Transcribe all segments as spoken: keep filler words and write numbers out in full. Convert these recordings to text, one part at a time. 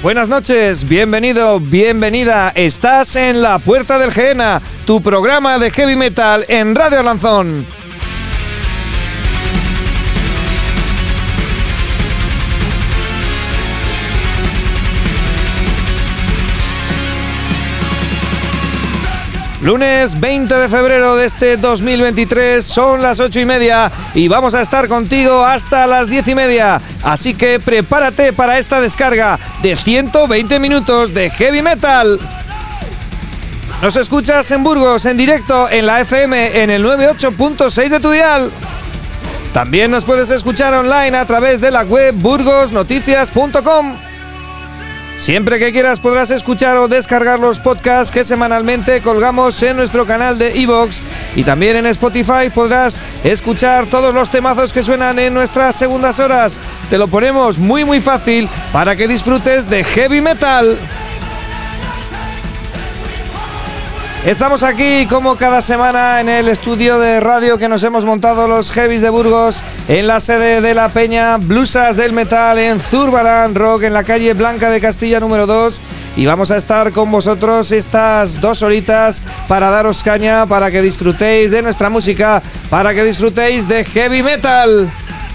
Buenas noches, bienvenido, bienvenida. Estás en La Puerta del Gehenna, tu programa de heavy metal en Radio Lanzón. Lunes veinte de febrero de este dos mil veintitrés, son las ocho y media y vamos a estar contigo hasta las diez y media. Así que prepárate para esta descarga de ciento veinte minutos de heavy metal. Nos escuchas en Burgos en directo en la F M en el noventa y ocho punto seis de tu dial. También nos puedes escuchar online a través de la web burgos noticias punto com. Siempre que quieras podrás escuchar o descargar los podcasts que semanalmente colgamos en nuestro canal de iVoox, y también en Spotify podrás escuchar todos los temazos que suenan en nuestras segundas horas. Te lo ponemos muy muy fácil para que disfrutes de heavy metal. Estamos aquí como cada semana en el estudio de radio que nos hemos montado los Heavies de Burgos, en la sede de la Peña Blusas del Metal en Zurbarán Rock, en la calle Blanca de Castilla número dos, y vamos a estar con vosotros estas dos horitas para daros caña, para que disfrutéis de nuestra música, para que disfrutéis de heavy metal.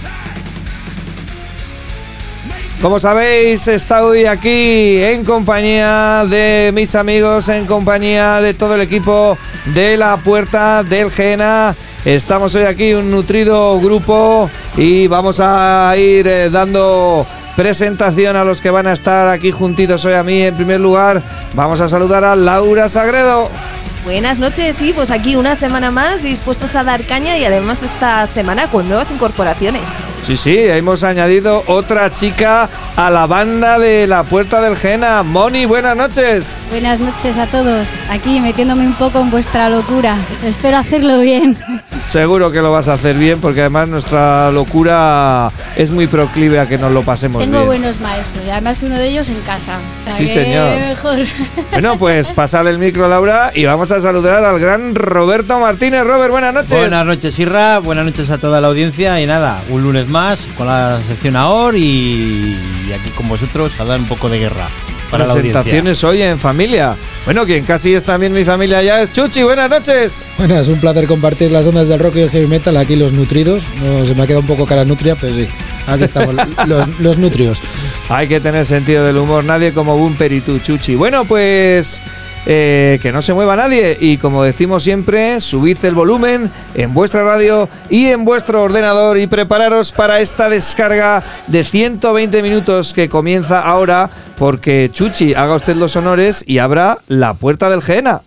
Como sabéis, estoy aquí en compañía de mis amigos, en compañía de todo el equipo de La Puerta del Gehenna. Estamos hoy aquí un nutrido grupo y vamos a ir eh, dando presentación a los que van a estar aquí juntitos hoy a mí. En primer lugar, vamos a saludar a Laura Sagredo. Buenas noches, sí, pues aquí una semana más dispuestos a dar caña, y además esta semana con nuevas incorporaciones. Sí, sí, hemos añadido otra chica a la banda de La Puerta del Gehenna. Moni, buenas noches. Buenas noches a todos, aquí metiéndome un poco en vuestra locura. Espero hacerlo bien. Seguro que lo vas a hacer bien, porque además nuestra locura es muy proclive a que nos lo pasemos Tengo bien. buenos maestros, y además uno de ellos en casa. O sea, sí, que señor. Mejor. Bueno, pues pasarle el micro a Laura y vamos a saludar al gran Roberto Martínez. Robert, buenas noches. Buenas noches, Irra, buenas noches a toda la audiencia, y nada, un lunes más con la sección ahora y, y aquí con vosotros a dar un poco de guerra para la audiencia. Presentaciones hoy en familia. Bueno, quien casi es también mi familia ya es Chuchi. Buenas noches. Buenas, un placer compartir las ondas del rock y el heavy metal, aquí los nutridos. No, se me ha quedado un poco cara nutria, pero sí, aquí estamos, los, los nutrios. Hay que tener sentido del humor, nadie como Bumper y tú, Chuchi. Bueno, pues eh, que no se mueva nadie, y como decimos siempre, subid el volumen en vuestra radio y en vuestro ordenador y prepararos para esta descarga de ciento veinte minutos que comienza ahora, porque Chuchi, haga usted los honores y abra La Puerta del Gehenna.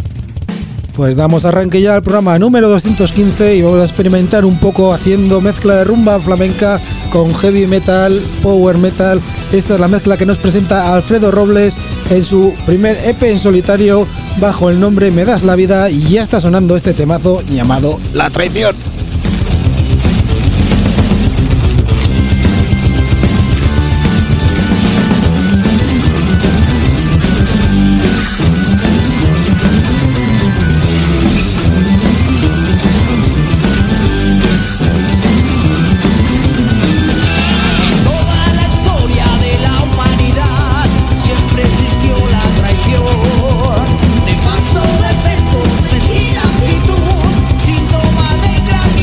Pues damos arranque ya al programa número doscientos quince y vamos a experimentar un poco haciendo mezcla de rumba flamenca con heavy metal, power metal. Esta es la mezcla que nos presenta Alfredo Robles en su primer E P en solitario bajo el nombre Me das la vida, y ya está sonando este temazo llamado La Traición. Síntoma de gratitud.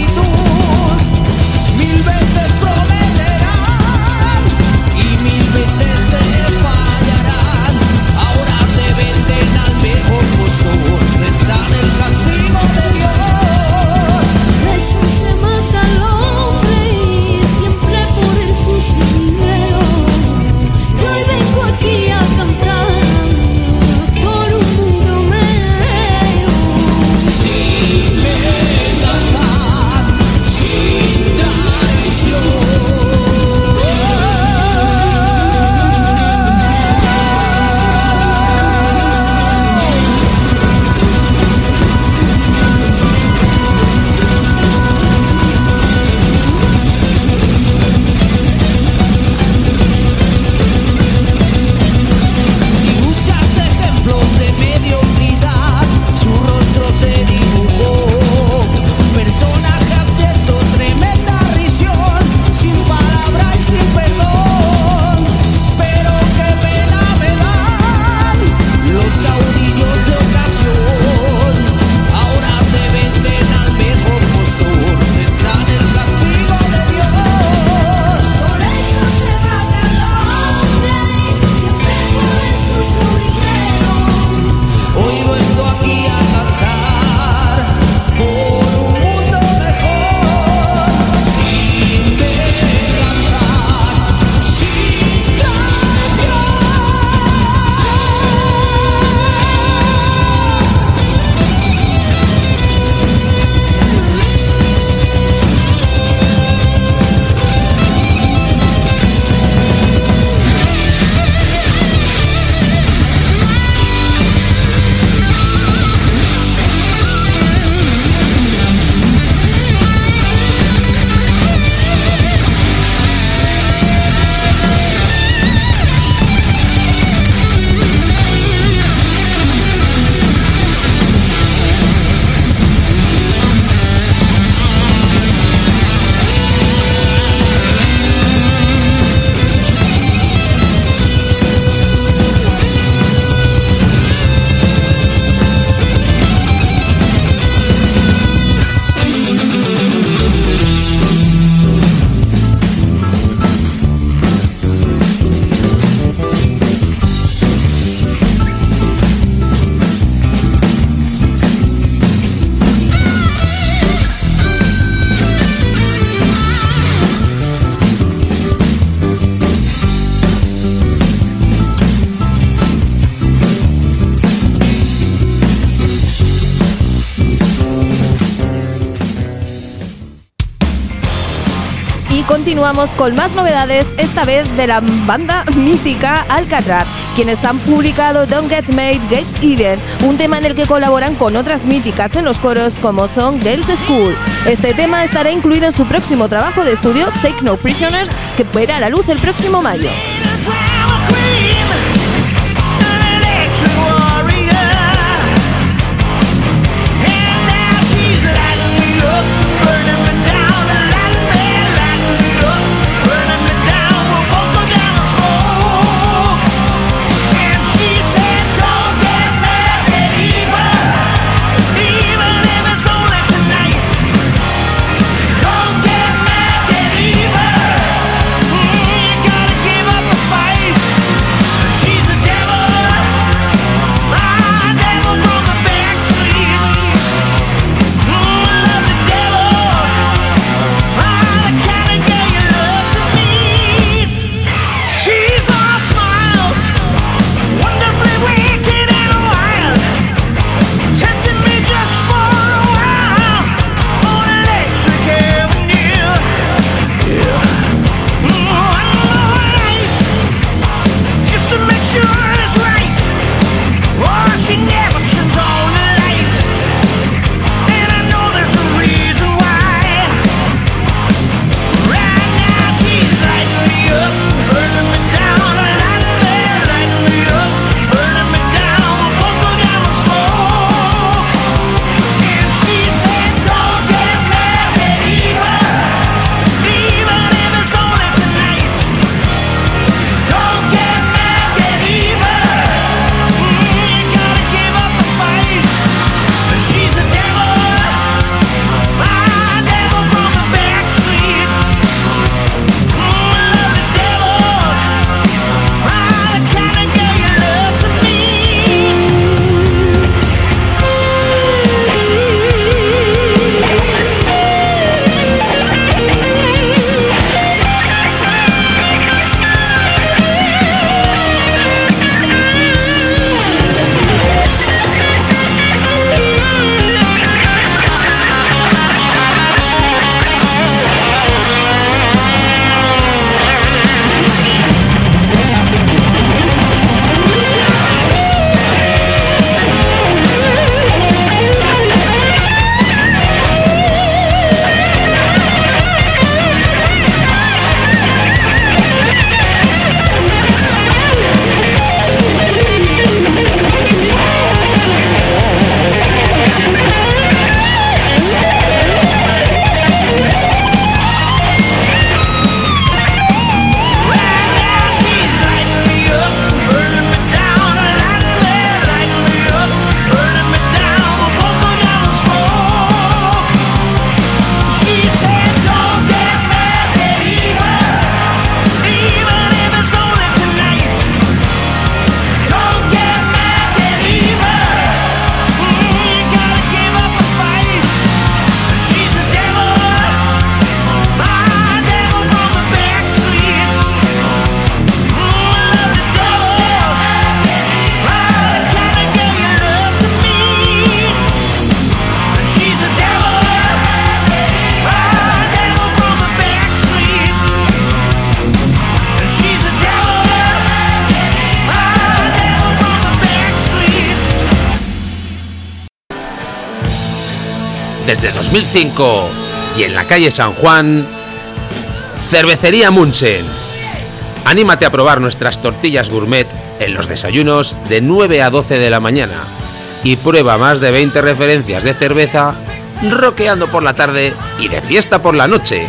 continuamos con más novedades, esta vez de la banda mítica Alcatraz, quienes han publicado Don't Get Made, Get Even, un tema en el que colaboran con otras míticas en los coros como son Girls School. Este tema estará incluido en su próximo trabajo de estudio, Take No Prisoners, que verá la luz el próximo mayo. Desde dos mil cinco y en la calle San Juan, Cervecería Munchen. Anímate a probar nuestras tortillas gourmet en los desayunos de nueve a doce de la mañana y prueba más de veinte referencias de cerveza rockeando por la tarde y de fiesta por la noche.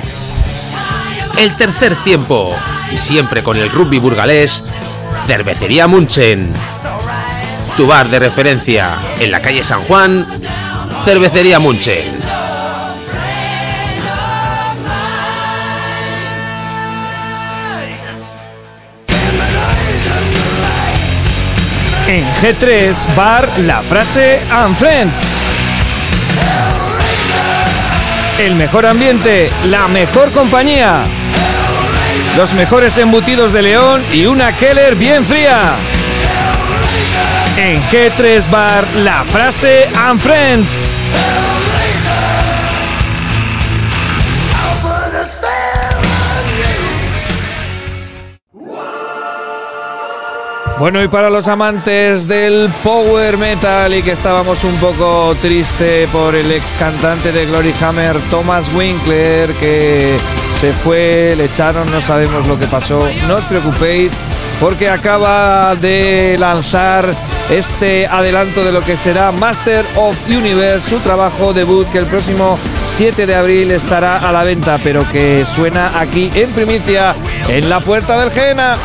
El tercer tiempo y siempre con el rugby burgalés, Cervecería Munchen. Tu bar de referencia en la calle San Juan, Cervecería Munchen. En G tres Bar La Frase and Friends. El mejor ambiente, la mejor compañía. Los mejores embutidos de León y una Keller bien fría. En G tres Bar La Frase and Friends. Bueno, y para los amantes del power metal y que estábamos un poco triste por el ex cantante de Glory Hammer, Thomas Winkler, que se fue, le echaron, no sabemos lo que pasó, no os preocupéis, porque acaba de lanzar este adelanto de lo que será Master of Universe, su trabajo debut, que el próximo siete de abril estará a la venta, pero que suena aquí en primicia en la Puerta del Jena.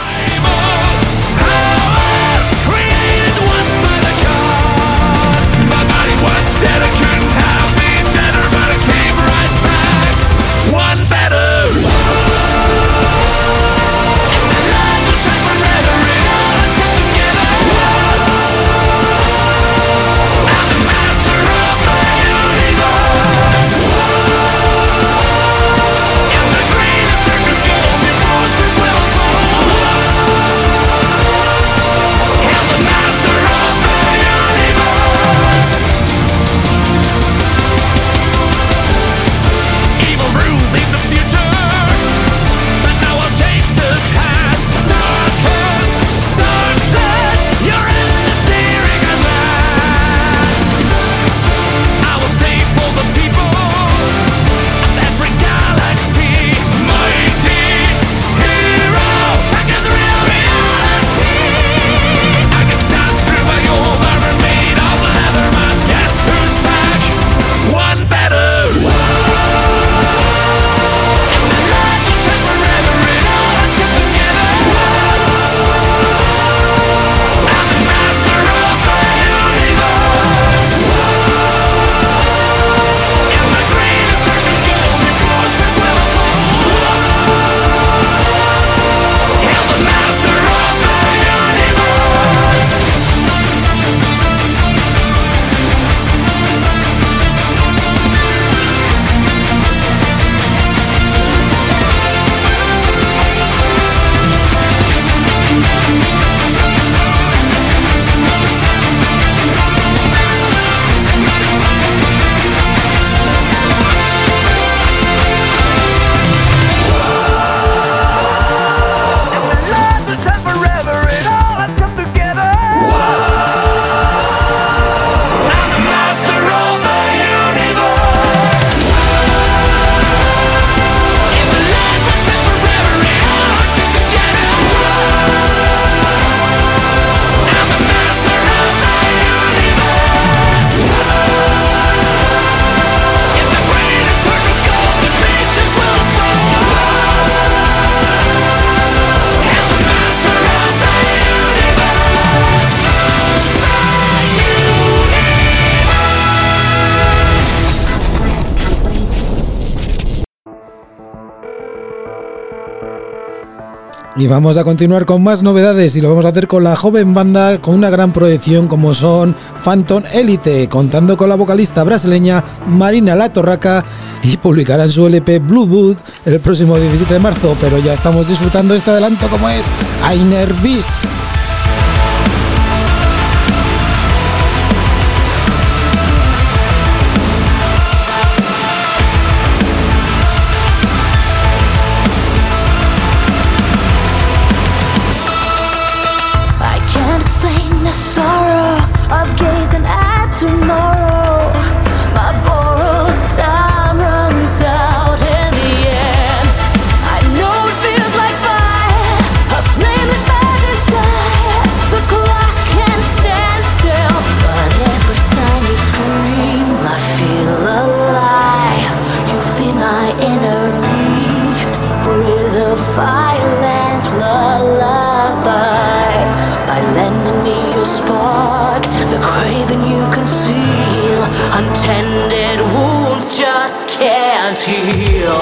Y vamos a continuar con más novedades y lo vamos a hacer con la joven banda con una gran proyección como son Phantom Elite, contando con la vocalista brasileña Marina La Torraca, y publicarán su L P Blue Boot el próximo diecisiete de marzo, pero ya estamos disfrutando este adelanto como es Einer Bis. Sorrow of gazing at tomorrow. My borrowed time runs out in the end. I know it feels like fire, a flame lit by desire. The clock can't stand still, but every time you scream, I feel alive. You feed my inner beast with a violent lullaby. By lending me your spark, the craving you conceal, untended wounds just can't heal.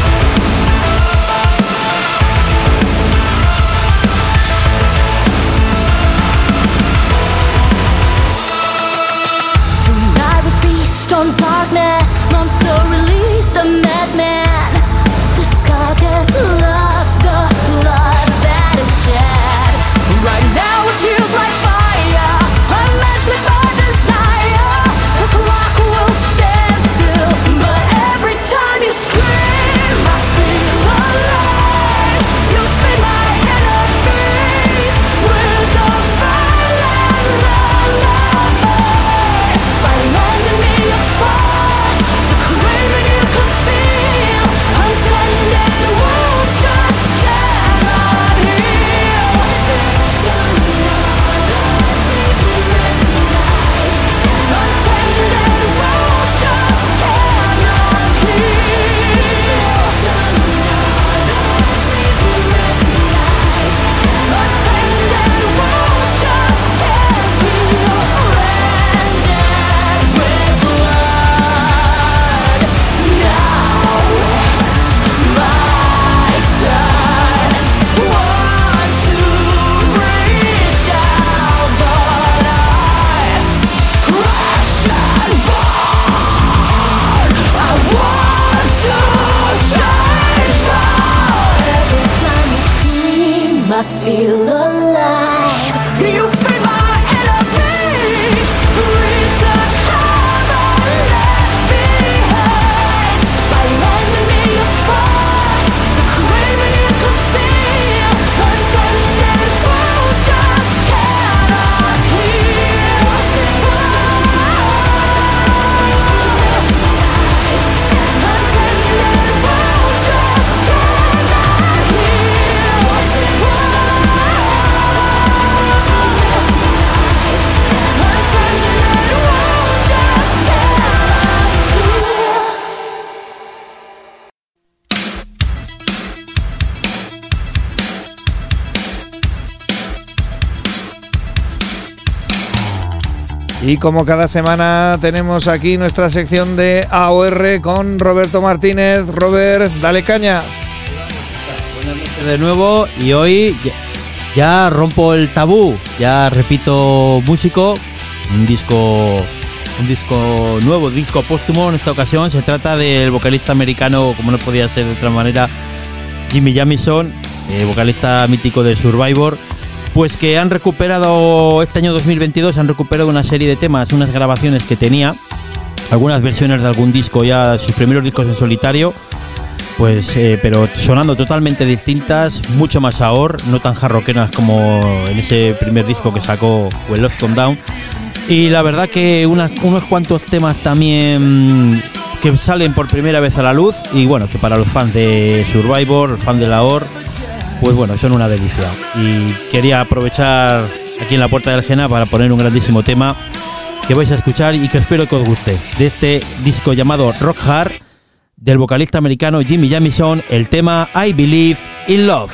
Tonight we feast on darkness, months are released, a madman. This carcass loves the blood that is shed. Right now it feels like fire, unmatched by desire. The clock will stand still, but every time you scream, I feel alive. You free my enemies with the time I left behind. By lending me your spark, the craving you could see, untended wounds just cannot heal. Untended wounds just cannot heal. Y como cada semana tenemos aquí nuestra sección de A O R con Roberto Martínez. Robert, dale caña. Buenas noches de nuevo y hoy ya, ya rompo el tabú, ya repito músico, un disco, un disco nuevo, disco póstumo en esta ocasión. Se trata del vocalista americano, como no podía ser de otra manera, Jimmy Jamison, eh, vocalista mítico de Survivor. Pues que han recuperado, este año dos mil veintidós, han recuperado una serie de temas, unas grabaciones que tenía, algunas versiones de algún disco, ya sus primeros discos en solitario, pues eh, pero sonando totalmente distintas, mucho más ahora, no tan jarroqueras como en ese primer disco que sacó When Love Come Down. Y la verdad que unas, unos cuantos temas también que salen por primera vez a la luz, y bueno, que para los fans de Survivor, fan de la O R, pues bueno, son una delicia. Y quería aprovechar aquí en la Puerta del Jena para poner un grandísimo tema que vais a escuchar y que espero que os guste, de este disco llamado Rock Hard, del vocalista americano Jimmy Jamison, el tema I Believe in Love.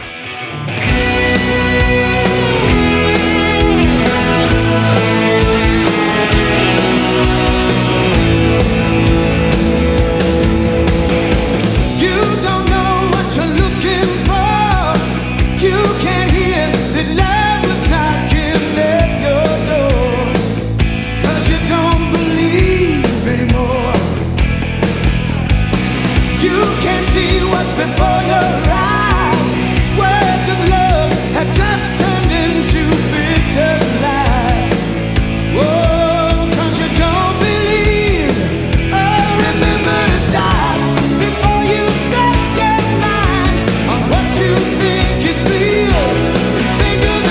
Before your eyes, words of love have just turned into bitter lies. Oh, 'cause you don't believe. Oh, remember to stop before you set your mind on what you think is real. Think of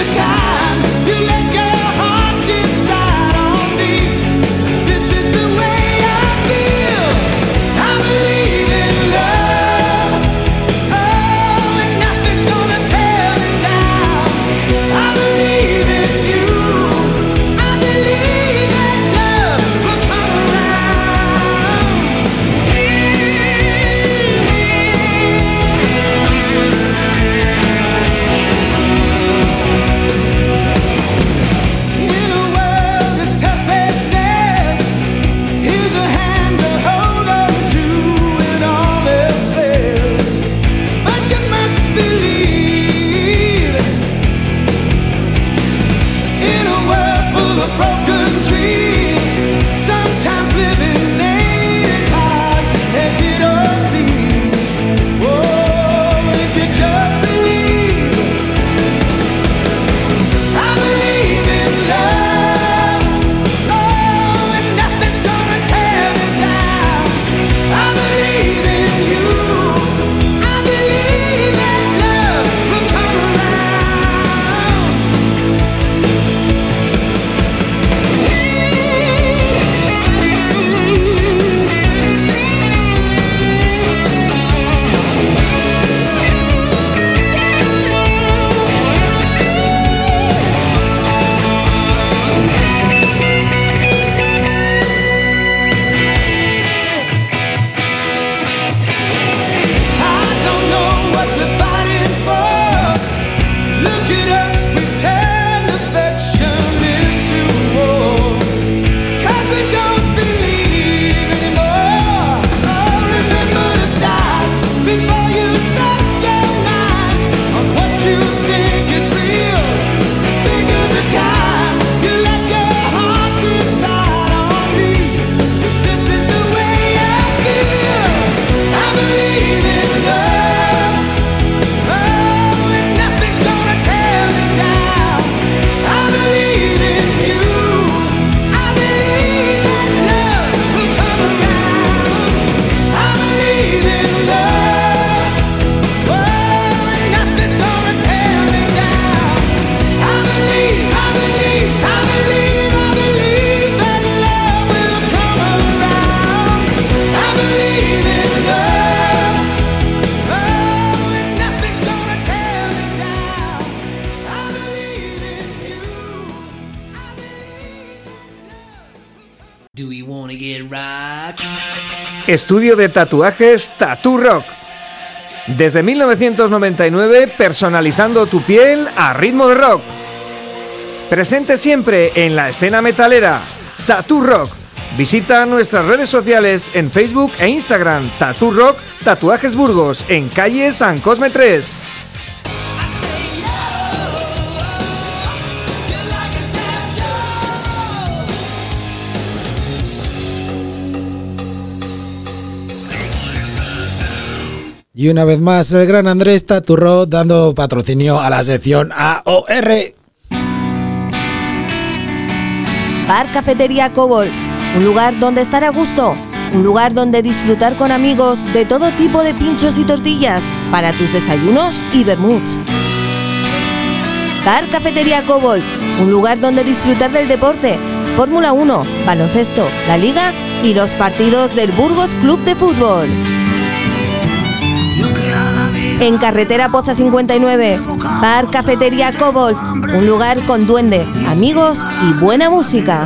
Estudio de tatuajes Tattoo Rock. Desde mil novecientos noventa y nueve, personalizando tu piel a ritmo de rock. Presente siempre en la escena metalera. Tattoo Rock. Visita nuestras redes sociales en Facebook e Instagram. Tattoo Rock Tatuajes Burgos, en calle San Cosme tres. Y una vez más el gran Andrés Tattoo Rock dando patrocinio a la sección A O R. Bar Cafetería Cobol, un lugar donde estar a gusto, un lugar donde disfrutar con amigos de todo tipo de pinchos y tortillas para tus desayunos y vermuts. Bar Cafetería Cobol, un lugar donde disfrutar del deporte, Fórmula uno, baloncesto, la Liga y los partidos del Burgos Club de Fútbol. En carretera Poza cincuenta y nueve, Bar Cafetería Cobol, un lugar con duende, amigos y buena música.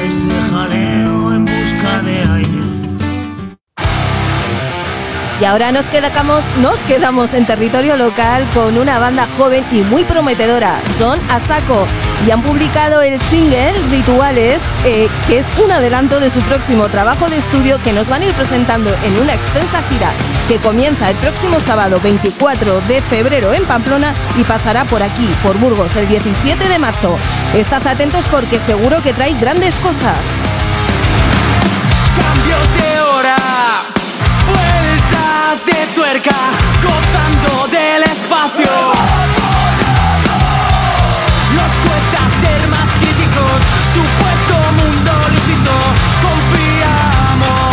Y ahora nos quedamos, nos quedamos en territorio local con una banda joven y muy prometedora, son Asako, y han publicado el single Rituales, eh, que es un adelanto de su próximo trabajo de estudio que nos van a ir presentando en una extensa gira que comienza el próximo sábado veinticuatro de febrero en Pamplona y pasará por aquí, por Burgos, el diecisiete de marzo. Estad atentos porque seguro que trae grandes cosas. Cambios de hora, vueltas de tuerca, gozando del espacio. Nos cuesta ser más críticos, supuesto mundo lícito, confiamos.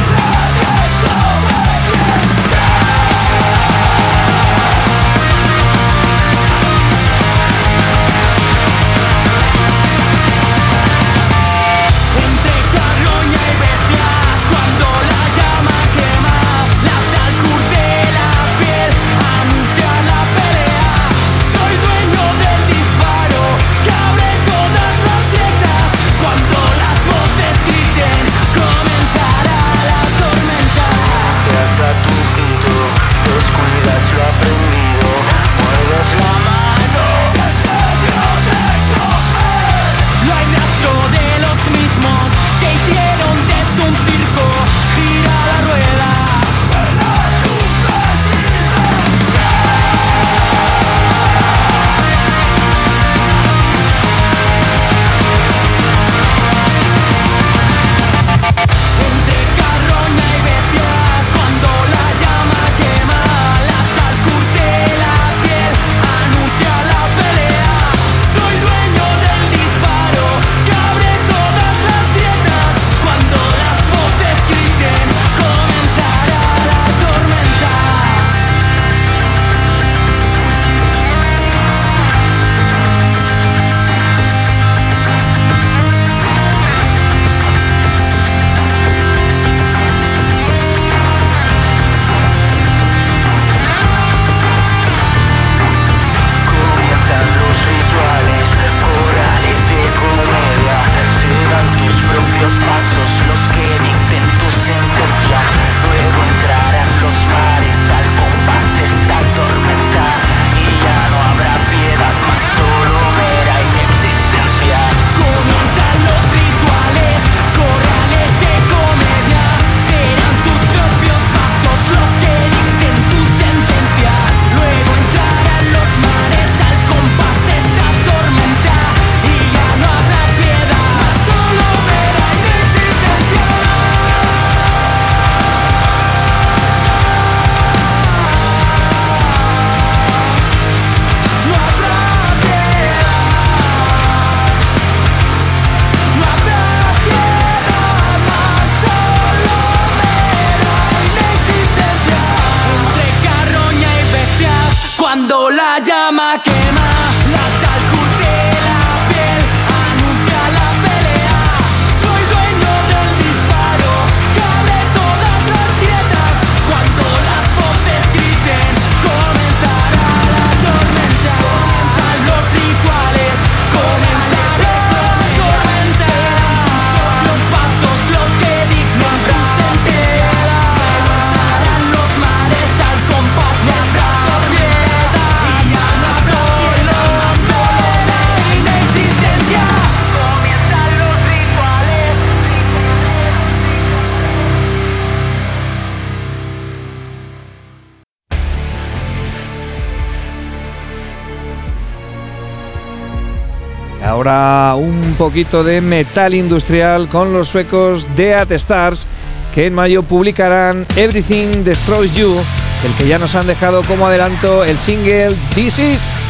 Entre carroña y bestias, cuando la llama quema, la sal curte la piel, anuncia la pelea. Soy dueño del disparo que abre todas las grietas. Cuando las voces griten, comenzará la tormenta. Vas a tu instinto, descuidas lo aprendido, mueves la mano. No hay rastro de los mismos que hicieron de esto un circo. Gira la rueda. Entre carroña y bestias, cuando la llama quema, la sal curte la piel, anuncia la pelea. Soy dueño del disparo que abre todas las grietas. Cuando las voces griten, comenzará la tormenta. Comienzan los rituales, corales de comedia. Serán tus propios pasos los que dicten tu sentencia. Luego entrarán los mares al compás de esta tormenta. Y ya no habrá piedad, más solo mera inexistencia. Comienzan los rituales, corrales de comedia. Serán tus propios pasos los que dicten tu sentencia. Luego entrarán los mares al compás de esta tormenta. Y ya no habrá piedad, solo mera inexistencia. No habrá piedad, no habrá piedad, más solo mera inexistencia. Entre carroña y bestias, cuando la llama quema, la sal curte la piel, anuncia la pelea. Soy dueño del disparo que abre todas las grietas. Cuando las voces griten, comenzará la tormenta. Comienzan los rituales, comenzará la tormenta. Serán tus propios pasos Ahora un poquito de metal industrial con los suecos Death Stars, que en mayo publicarán Everything Destroys You, el que ya nos han dejado como adelanto el single This Is.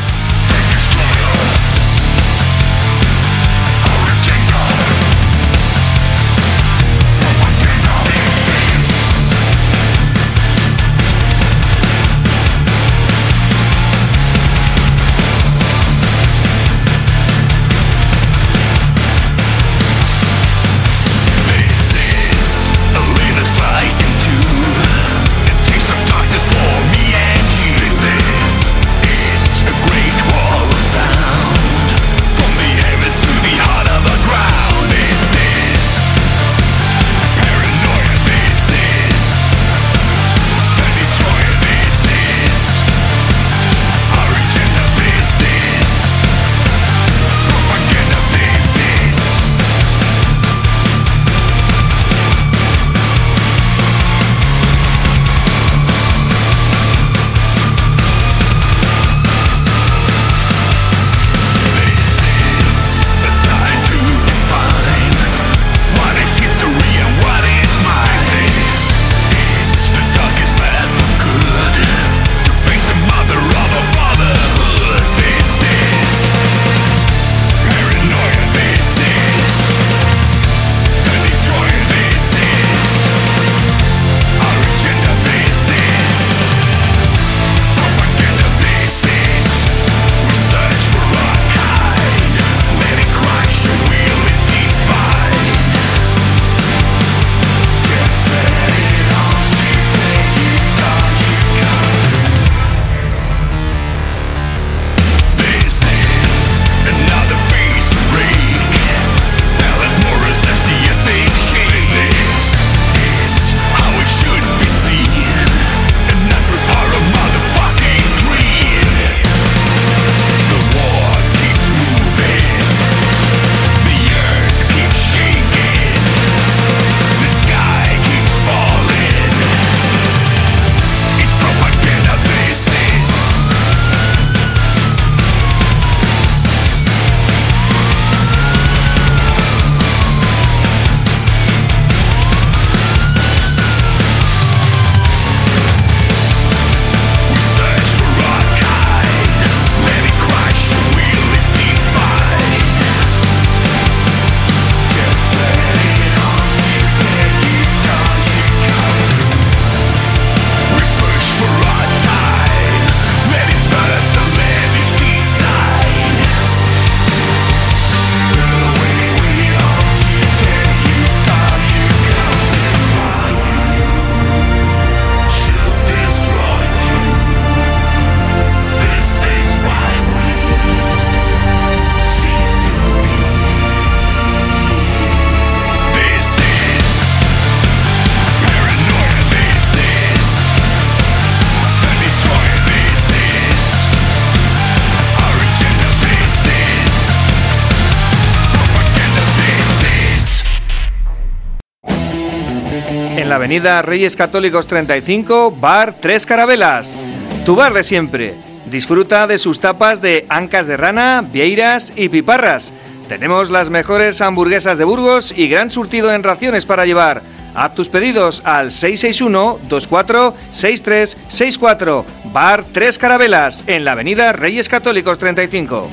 En la avenida Reyes Católicos treinta y cinco, Bar Tres Carabelas. Tu bar de siempre. Disfruta de sus tapas de ancas de rana, vieiras y piparras. Tenemos las mejores hamburguesas de Burgos y gran surtido en raciones para llevar. Haz tus pedidos al seis seis uno, dos cuatro seis tres seis cuatro. Bar Tres Carabelas, en la avenida Reyes Católicos treinta y cinco.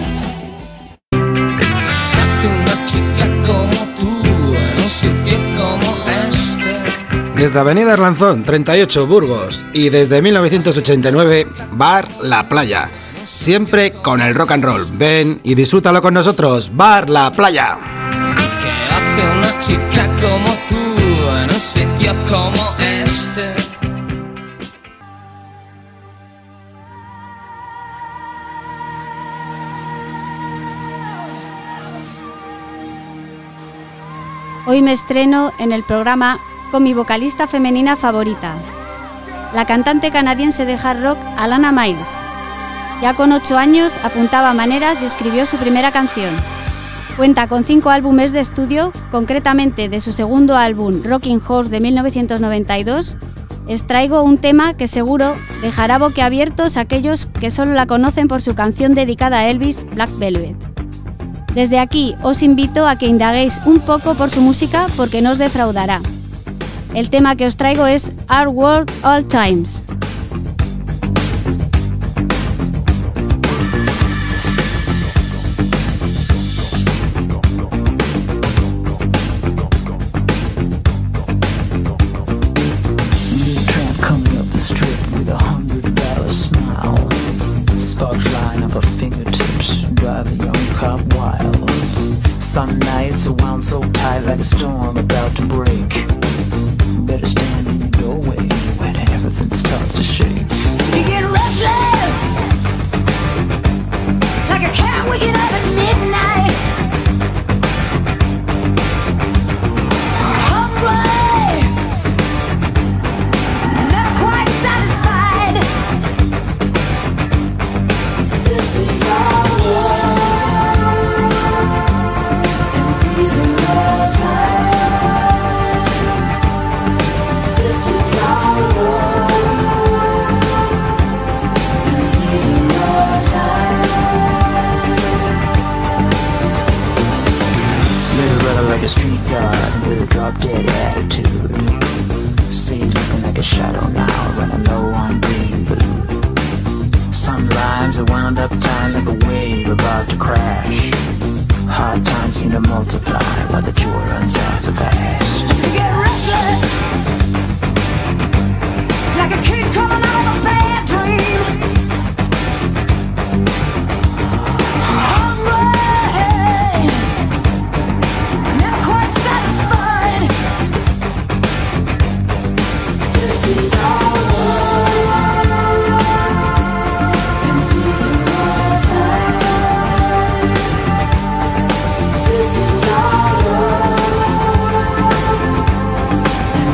Desde Avenida Arlanzón treinta y ocho, Burgos, y desde mil novecientos ochenta y nueve, Bar La Playa. Siempre con el rock and roll. Ven y disfrútalo con nosotros. Bar La Playa. ¿Qué hace una chica como tú en un sitio como este? Hoy me estreno en el programa con mi vocalista femenina favorita, la cantante canadiense de hard rock Alana Miles. Ya con ocho años apuntaba maneras y escribió su primera canción. Cuenta con cinco álbumes de estudio, concretamente de su segundo álbum Rocking Horse de mil novecientos noventa y dos, extraigo un tema que seguro dejará boquiabiertos a aquellos que solo la conocen por su canción dedicada a Elvis, Black Velvet. Desde aquí os invito a que indaguéis un poco por su música porque no os defraudará. El tema que os traigo es Our World All Times. Some nights are wound so tight like a storm about to break. Better stand in your doorway when everything starts to shake. You get restless, like a cat waking up at midnight. Hungry, never quite satisfied. This is our world. These are your times. This is our world. And these are your times. Little brother like a street guard with a drop-dead attitude. See he's looking like a shadow now, running low on green food. Some lines are wound up tight like a wave about to crash. Hard times seem to multiply while the joy runs out so fast. You get restless, like a kid coming out of a bad dream. Hungry, never quite satisfied. This is our world, and these are our times. This is our world, and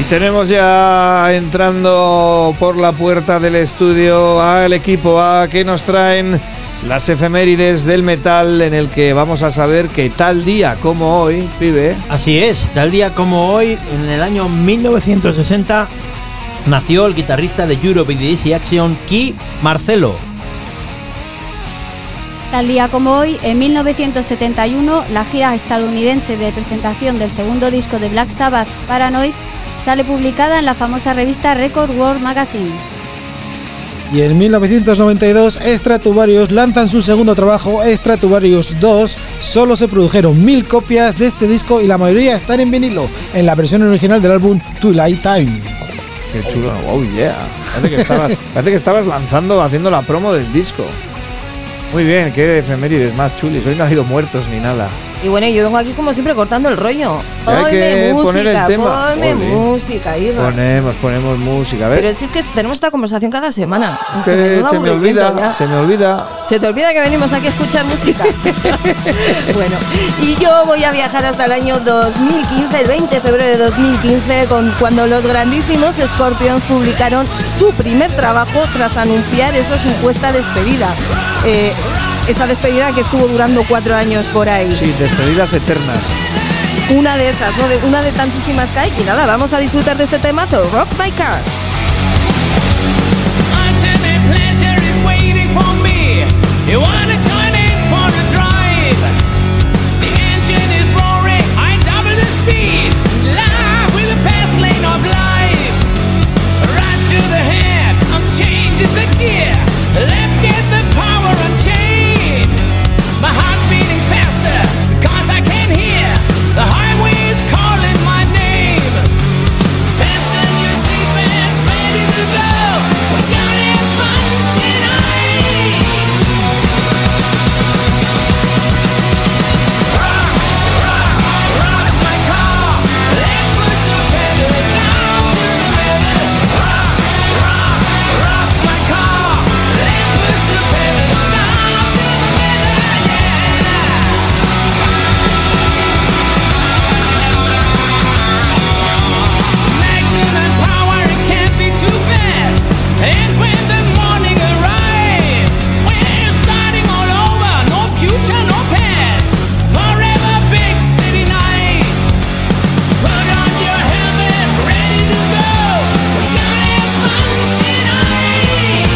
tenemos ya entrando por la puerta del estudio al equipo A que nos traen las efemérides del metal, en el que vamos a saber que tal día como hoy, pibe. Así es, tal día como hoy, en el año mil novecientos sesenta, nació el guitarrista de Europe y de Easy Action, Key Marcello. Tal día como hoy, en mil novecientos setenta y uno, la gira estadounidense de presentación del segundo disco de Black Sabbath, Paranoid, sale publicada en la famosa revista Record World Magazine. Y en mil novecientos noventa y dos, Stratovarius lanzan su segundo trabajo, Stratovarius dos. Solo se produjeron mil copias de este disco y la mayoría están en vinilo, en la versión original del álbum Twilight Time. Qué chulo, oh yeah. Parece que estabas, parece que estabas lanzando, haciendo la promo del disco. Muy bien, qué efemérides más chulis. Hoy no ha habido muertos ni nada. Y bueno, yo vengo aquí como siempre cortando el rollo. Hay que Ponme música, poner el tema. ponme Ole. música, Irra. Ponemos, ponemos música. A ver. Pero si es que tenemos esta conversación cada semana. Es que Se, menudo se me aburrimiento olvida, ya. se me olvida. ¿Se te olvida que venimos aquí a escuchar música? Bueno, y yo voy a viajar hasta el año dos mil quince, el veinte de febrero de dos mil quince, con, cuando los grandísimos Scorpions publicaron su primer trabajo tras anunciar esa supuesta despedida. Eh, esa despedida que estuvo durando cuatro años por ahí. Sí, despedidas eternas. Una de esas, ¿no? De, una de tantísimas que hay. Y nada, vamos a disfrutar de este temazo, Rock My Car. Ultimate pleasure is waiting for me. You wanna join in for a drive? The engine is roaring, I double the speed. Live with the fast lane of life. Right to the head, I'm changing the gear. Let's get the power unchained. My heart's beating faster because I can hear the highway is calling my name. Fasten your seatbelts, ready to go. We're gonna have fun tonight. Rock, rock, rock my car. Let's push the pedal down to the middle. Rock, rock, rock my car. Let's push the pedal down to the middle, yeah. Maximum power, it can't be too fast. And when the morning arrives, we're starting all over. No future, no past. Forever big city nights. Put on your helmet, ready to go. We're gonna have fun tonight.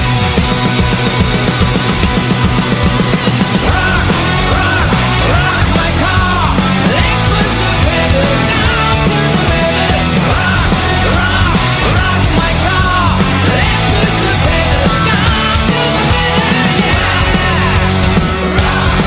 Rock, rock, rock my car. Let's push the pedal down to the middle. Rock, rock, rock my car. Let's push the pedal down to the middle, yeah.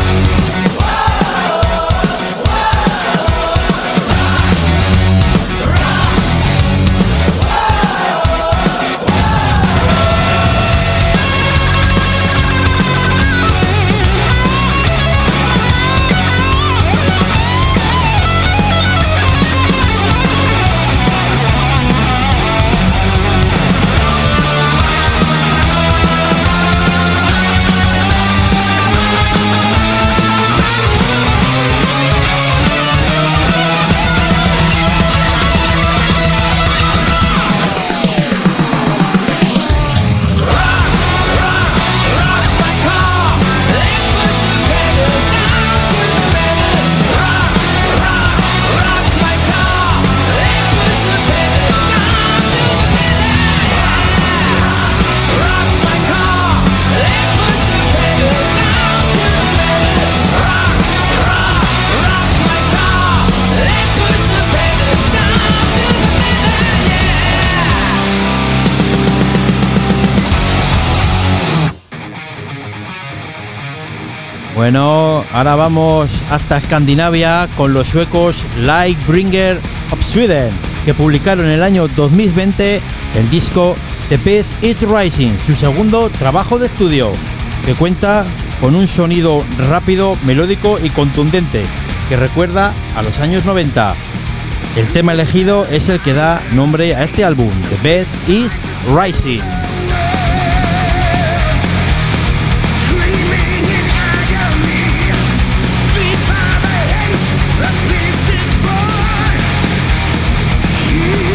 Rock my car. Let's push the pedal down to the middle. Rock, rock, rock my car. Let's push the pedal down to the middle. Rock my car. Let's push the pedal down to the middle. Rock, rock, rock my car. Let's push the pedal down to the middle, yeah. Bueno, ahora vamos hasta Escandinavia con los suecos Lightbringer of Sweden, que publicaron en el año dos mil veinte el disco The Beast is Rising, su segundo trabajo de estudio, que cuenta con un sonido rápido, melódico y contundente, que recuerda a los años noventa. El tema elegido es el que da nombre a este álbum, The Beast is Rising. Screaming in agony, feed by the hate, the beast is born. He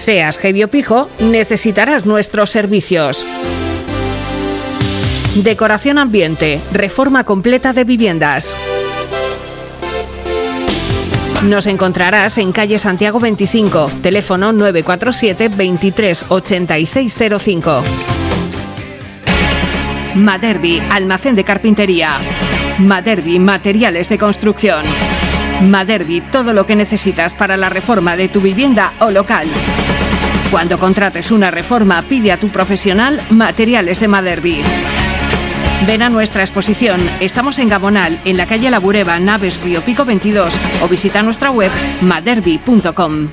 Seas heavy o pijo, necesitarás nuestros servicios. Decoración ambiente, reforma completa de viviendas. Nos encontrarás en calle Santiago veinticinco, teléfono nueve cuatro siete, veintitrés, ochenta y seis cero cinco. Maderbi, almacén de carpintería. Maderbi, materiales de construcción. Maderbi, todo lo que necesitas para la reforma de tu vivienda o local. Cuando contrates una reforma, pide a tu profesional Materiales de Maderbi. Ven a nuestra exposición. Estamos en Gabonal, en la calle La Bureba, Naves Río Pico veintidós, o visita nuestra web maderbi punto com.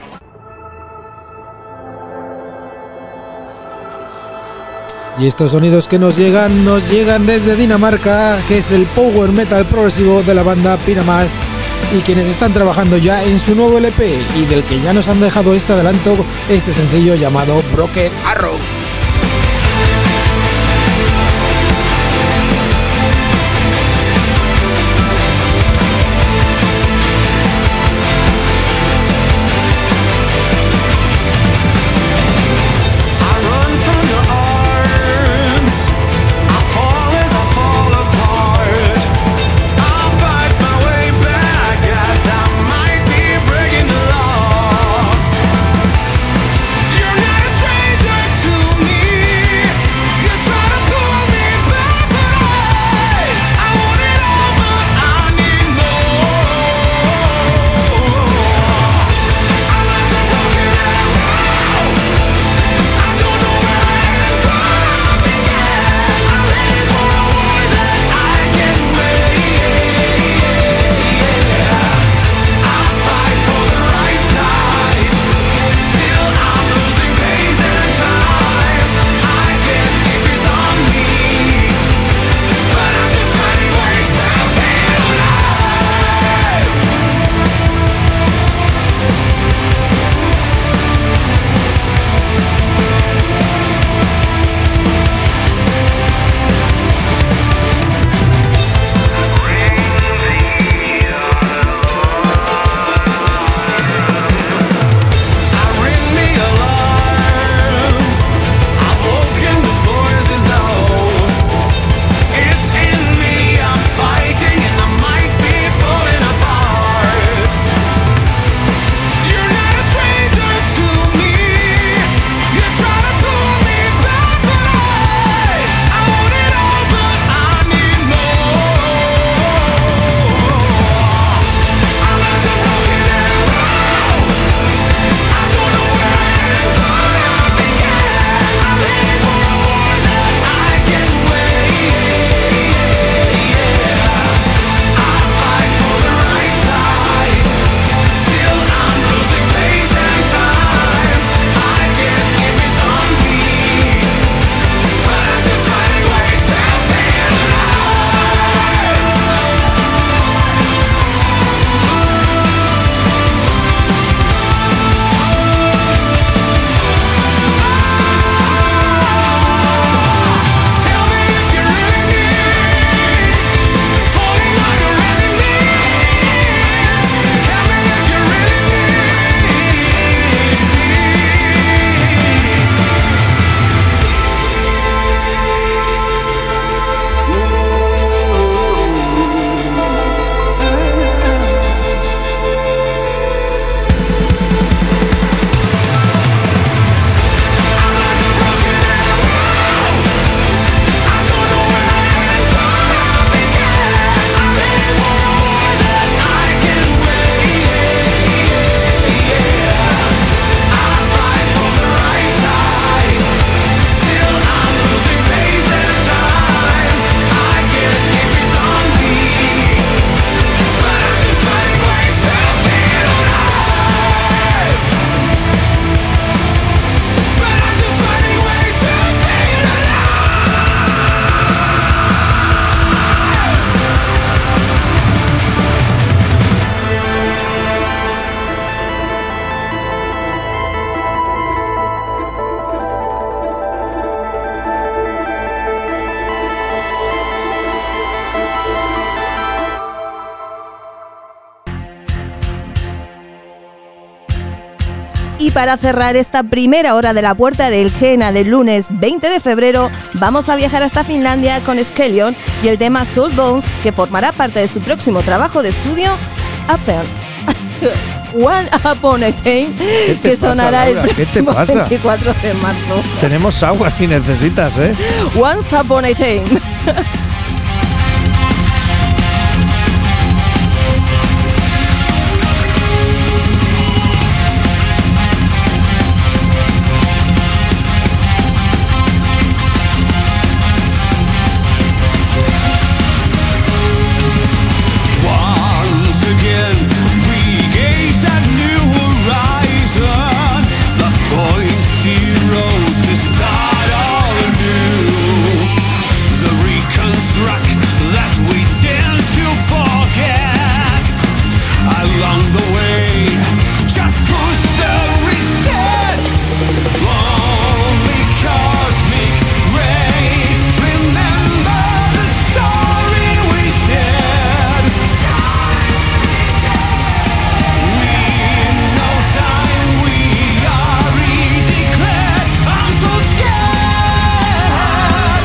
Y estos sonidos que nos llegan, nos llegan desde Dinamarca, que es el power metal progresivo de la banda Pinamask, y quienes están trabajando ya en su nuevo L P, y del que ya nos han dejado este adelanto, este sencillo llamado Broken Arrow. You're not a stranger to Y para cerrar esta primera hora de la Puerta del Jena del lunes veinte de febrero, vamos a viajar hasta Finlandia con Skelion y el tema Soul Bones, que formará parte de su próximo trabajo de estudio, Upper. One Upon a Time, que pasa, sonará Laura? el ¿Qué te próximo pasa? veinticuatro de marzo. Tenemos agua si necesitas, ¿eh? Once Upon a Time. Once again, we gaze at new horizon. The point zero to start all anew. The reconstruct that we tend to forget. Along the way, just push the reset. Only cosmic rays. Remember the story we shared. We know time, we are redeclared. I'm so scared.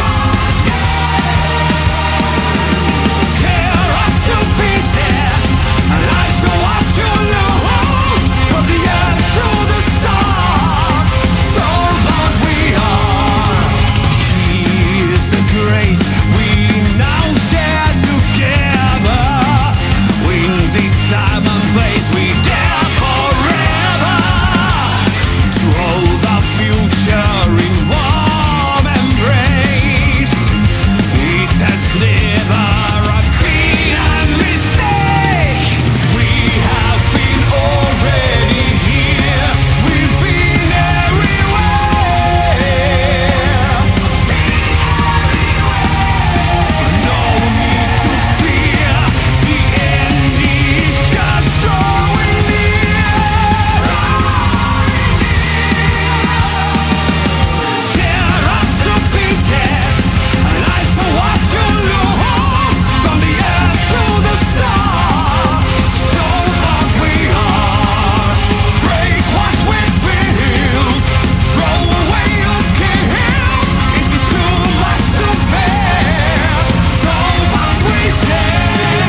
Tear us to pieces, and I shall watch you lose. From the earth to the stars, so bound we are. Here's the grace we now share together. In this time and place we dare forever. Draw the future in warm embrace. It has never been a mistake. We have been already here. We've been everywhere. No need to fear. The end is just drawing near. Tear us to pieces, and I shall watch you lose. From the earth to the stars, so bound we are. Break what we built, throw away your guilt. Is it too much to bear? So bound we share.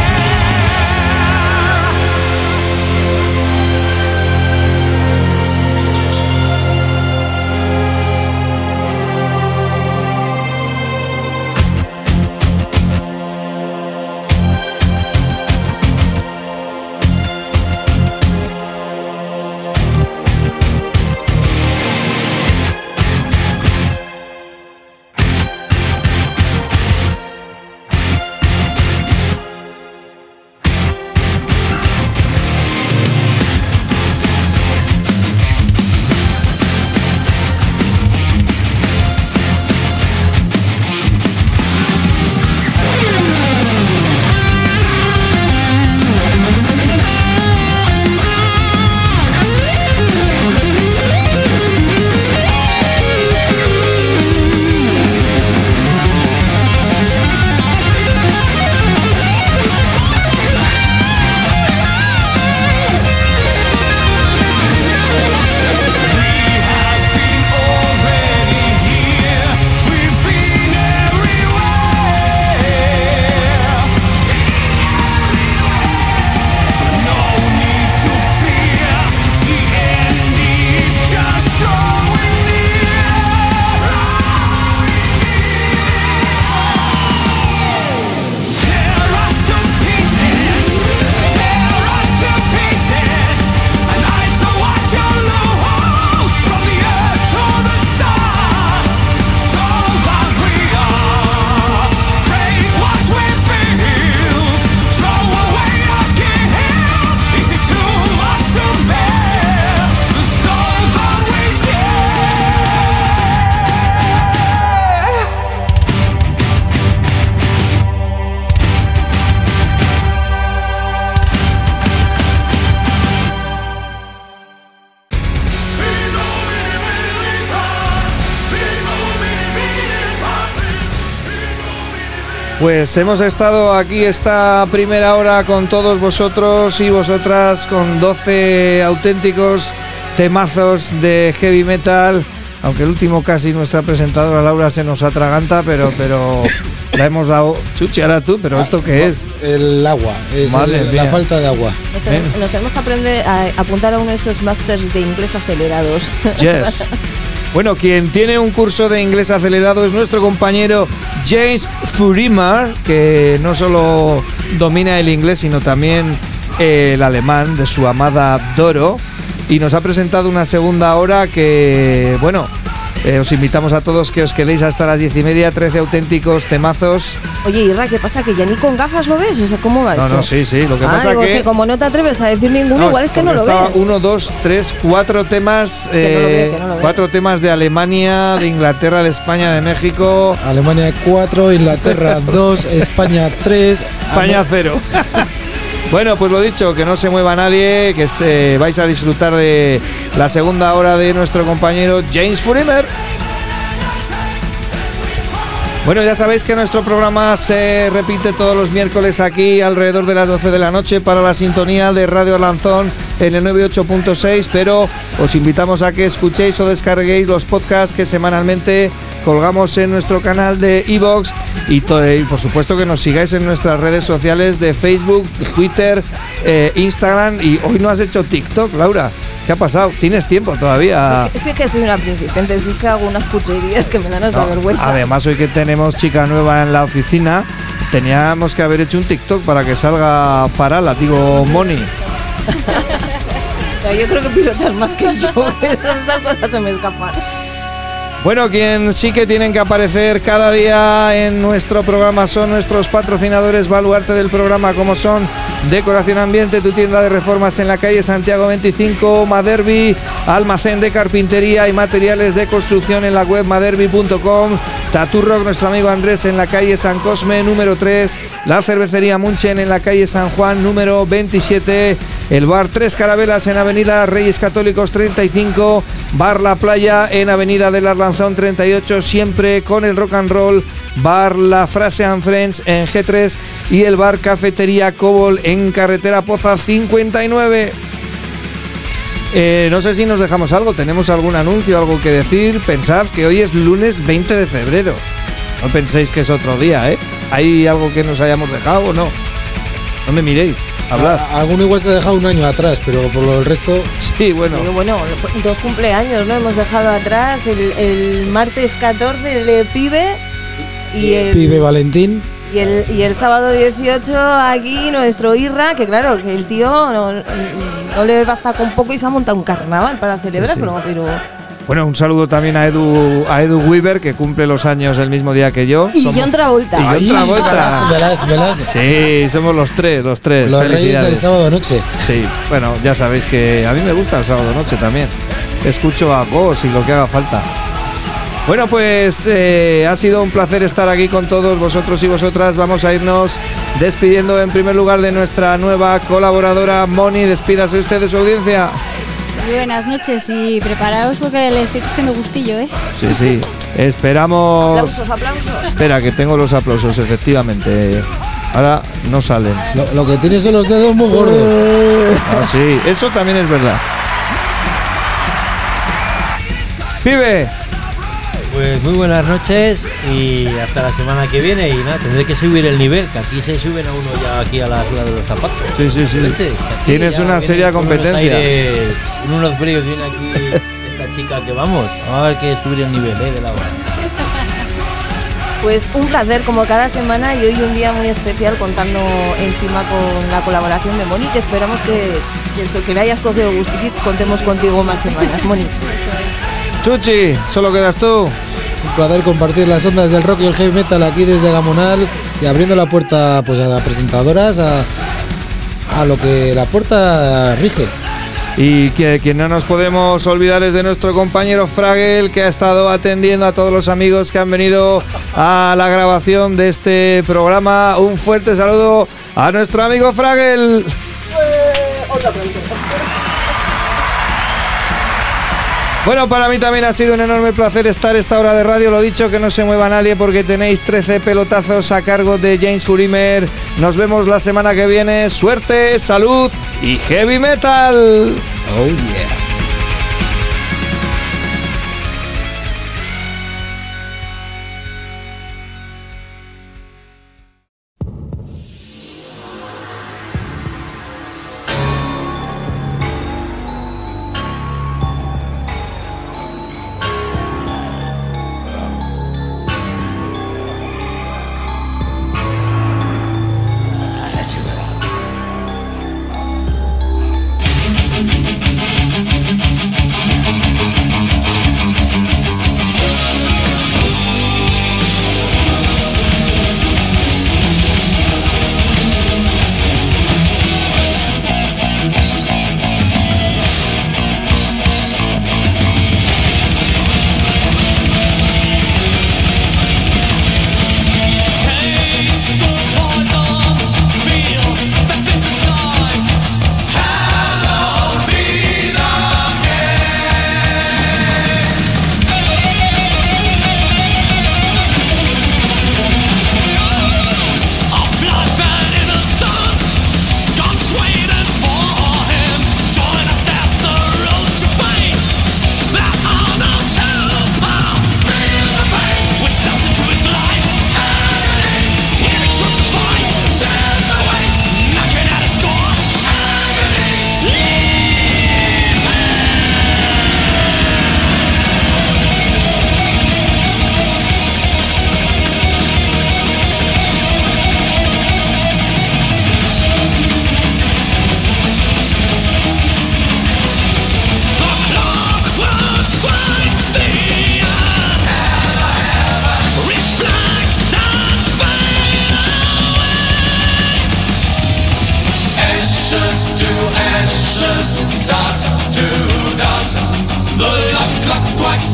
Pues hemos estado aquí esta primera hora con todos vosotros y vosotras, con doce auténticos temazos de heavy metal, aunque el último casi nuestra presentadora Laura se nos atraganta, pero pero la hemos dado. Chuchi, ahora tú, pero ¿esto qué es? El agua, es Madre el- mía. la falta de agua. Nos, tenemos, nos tenemos que aprender a apuntar a uno de esos másters de inglés acelerados. Yes. Bueno, quien tiene un curso de inglés acelerado es nuestro compañero James Furimar, que no solo domina el inglés, sino también el alemán de su amada Doro. Y nos ha presentado una segunda hora que, bueno, eh, os invitamos a todos que os quedéis hasta las diez y media, trece auténticos temazos. Oye, Irra, ¿qué pasa? ¿Que ya ni con gafas lo ves? O sea, ¿cómo va No, esto? no, sí, sí, lo que Ah, pasa digo, que... como no te atreves a decir ninguno, No, igual es que no porque lo estaba ves. Uno, dos, tres, cuatro temas, Que no lo ve, eh, que no lo ve. cuatro temas de Alemania, de Inglaterra, de España, de México. Alemania cuatro, Inglaterra dos, España tres. España cero. Bueno, pues lo dicho, que no se mueva nadie, que se, vais a disfrutar de la segunda hora de nuestro compañero James Furimer. Bueno, ya sabéis que nuestro programa se repite todos los miércoles aquí alrededor de las doce de la noche para la sintonía de Radio Arlanzón en el noventa y ocho punto seis, pero os invitamos a que escuchéis o descarguéis los podcasts que semanalmente colgamos en nuestro canal de iVoox y, to- y por supuesto que nos sigáis en nuestras redes sociales de Facebook, Twitter, eh, Instagram, y hoy no has hecho TikTok, Laura. ¿Qué ha pasado? ¿Tienes tiempo todavía? Es que soy una principiante, es que hago unas putrerías que me dan hasta No, vergüenza. además, hoy que tenemos chica nueva en la oficina, teníamos que haber hecho un TikTok para que salga Farala, digo Moni. Pero yo creo que pilotas más que yo, que esas cosas se me escapan. Bueno, quien sí que tienen que aparecer cada día en nuestro programa son nuestros patrocinadores baluarte del programa, como son Decoración Ambiente, tu tienda de reformas en la calle Santiago veinticinco, Maderbi, almacén de carpintería y materiales de construcción en la web maderbi punto com, Taturrock, nuestro amigo Andrés en la calle San Cosme número tres, la cervecería Munchen en la calle San Juan número veintisiete, el bar Tres Carabelas en avenida Reyes Católicos treinta y cinco, bar La Playa en avenida del Arlanzón treinta y ocho, siempre con el rock and roll, bar La Frase and Friends en G tres y el bar Cafetería Cobol en carretera Poza cincuenta y nueve. Eh, no sé si nos dejamos algo, tenemos algún anuncio, algo que decir. Pensad que hoy es lunes veinte de febrero. No penséis que es otro día, ¿eh? ¿Hay algo que nos hayamos dejado o no? No me miréis, hablad. A- Alguno igual se ha dejado un año atrás, pero por lo del resto. Sí, bueno. Sí, bueno, dos cumpleaños, ¿no? Hemos dejado atrás el, el martes catorce el de Pibe y el, Pibe Valentín. y el y el sábado dieciocho aquí nuestro Irra, que claro, que el tío no, no le basta con poco y se ha montado un carnaval para celebrarlo, pero... Bueno, un saludo también a Edu, a Edu Weaver, que cumple los años el mismo día que yo. Y Somos- John Travolta. Y John Ahí, Travolta. verás, verás, verás. Sí, somos los tres, los tres. Los reyes Felicidades. del sábado noche. Sí, bueno, ya sabéis que a mí me gusta el sábado noche también. Escucho a vos y lo que haga falta. Bueno, pues eh, ha sido un placer estar aquí con todos vosotros y vosotras. Vamos a irnos despidiendo en primer lugar de nuestra nueva colaboradora Moni. Despídase usted de su audiencia. Muy buenas noches y preparaos porque le estoy cogiendo gustillo, ¿eh? Sí, sí. Esperamos. Aplausos, aplausos. Espera, que tengo los aplausos, efectivamente. Ahora no salen. Lo, lo que tiene son los dedos muy gordos. Ah, sí, eso también es verdad. Pibe, Pues muy buenas noches y hasta la semana que viene. Y nada, tendré que subir el nivel, que aquí se suben a uno ya aquí a la altura de los zapatos. Sí, sí, sí. Leche, que aquí Tienes ya una viene seria con unos competencia. aires, con unos brillos viene aquí esta chica que vamos. Vamos a ver que subir el nivel eh, de la hora. Pues un placer como cada semana y hoy un día muy especial contando encima con la colaboración de Moni, que esperamos que, que eso, que le hayas cogido el gustillo y contemos contigo más semanas, Moni. Chuchi, solo quedas tú. Un placer compartir las ondas del rock y el heavy metal aquí desde Gamonal y abriendo la puerta pues a las presentadoras, a, a lo que la puerta rige. Y que quien no nos podemos olvidar es de nuestro compañero Fragel, que ha estado atendiendo a todos los amigos que han venido a la grabación de este programa. Un fuerte saludo a nuestro amigo Fragel. Bueno, para mí también ha sido un enorme placer estar esta hora de radio. Lo dicho, que no se mueva nadie porque tenéis trece pelotazos a cargo de James Furimer. Nos vemos la semana que viene. Suerte, salud y heavy metal. Oh yeah.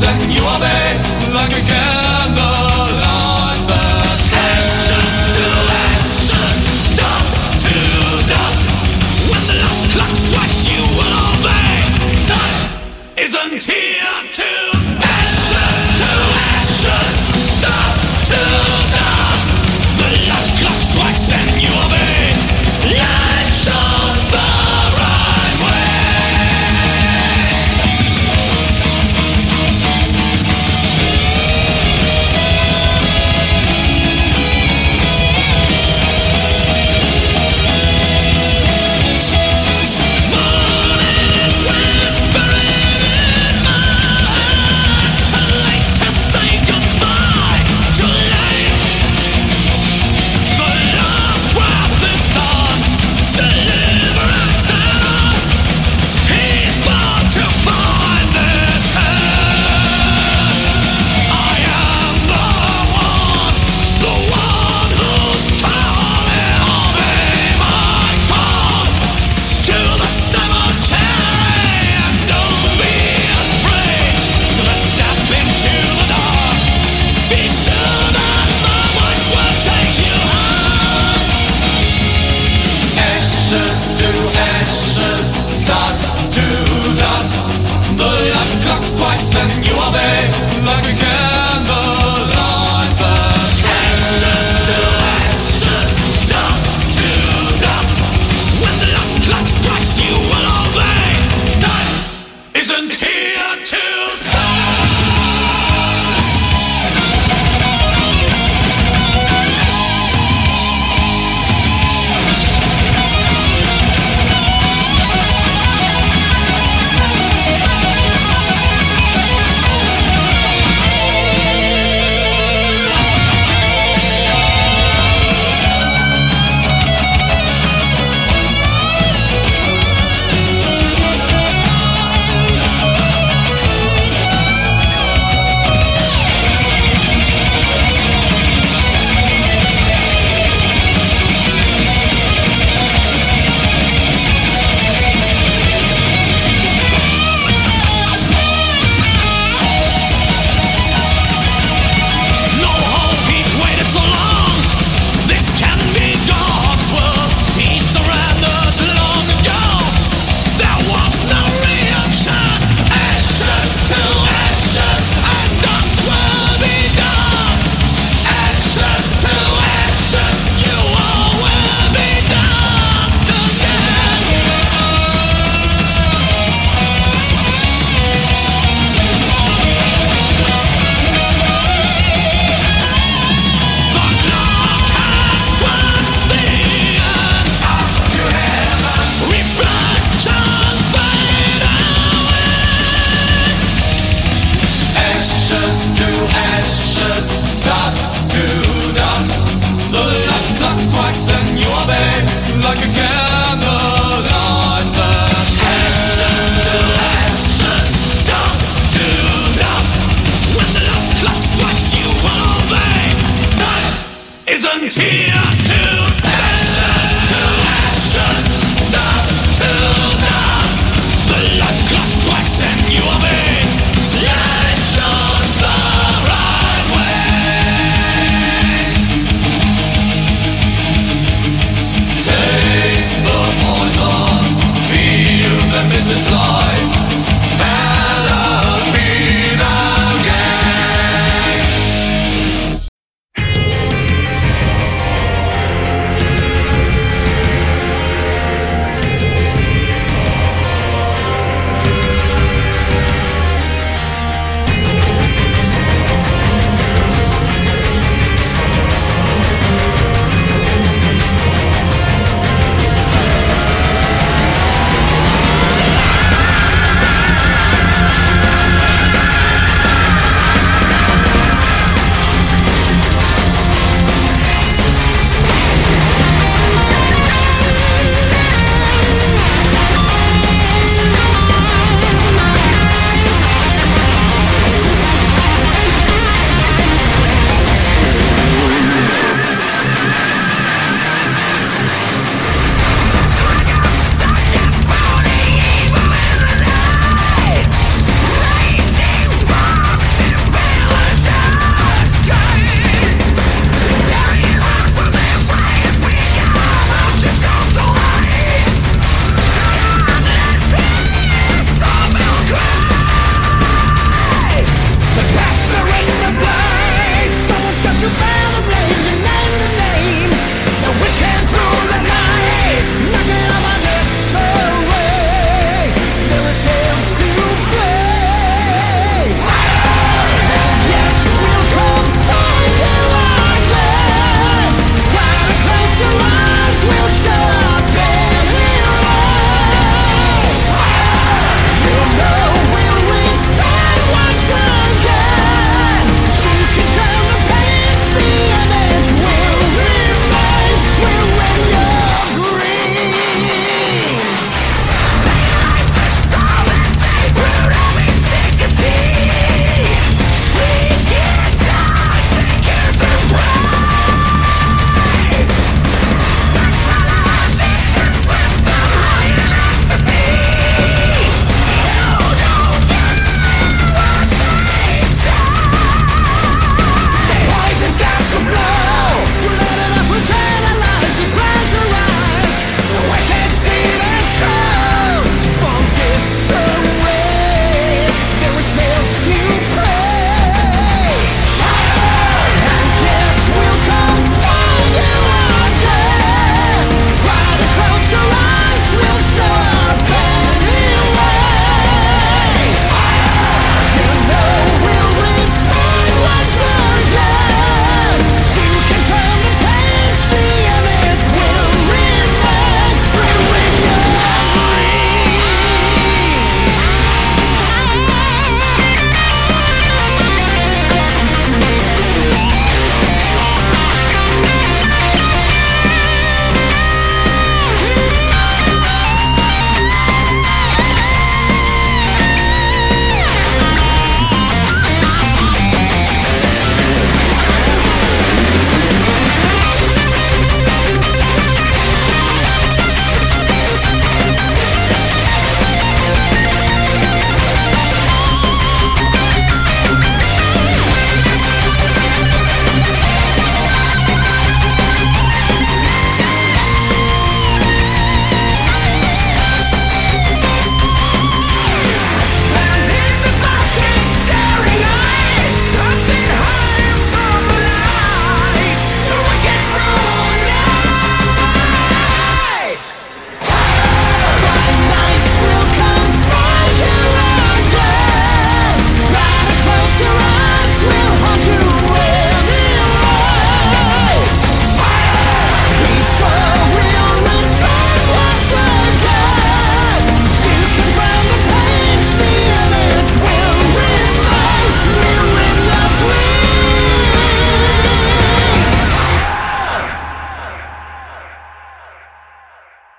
wax and you will be like a candlelight burn. Ashes to ashes, dust to dust. When the love clock strikes, you will obey. That isn't here to stay. Ashes to ashes, dust to dust. The love clock strikes and you will be. Light shows the right way. And you will be like a candlelight burn. Ashes to ashes, dust to dust. When the love clock strikes, you will obey. That isn't here to stay. Like a candlelight burn. Ashes to ashes, dust to dust. When the love clock strikes, you will obey. That isn't here to stay. Ashes to ashes, dust to dust. The love clock strikes and you obey. Light shows the right way. Taste the poison, feel that this is life. Melody the game.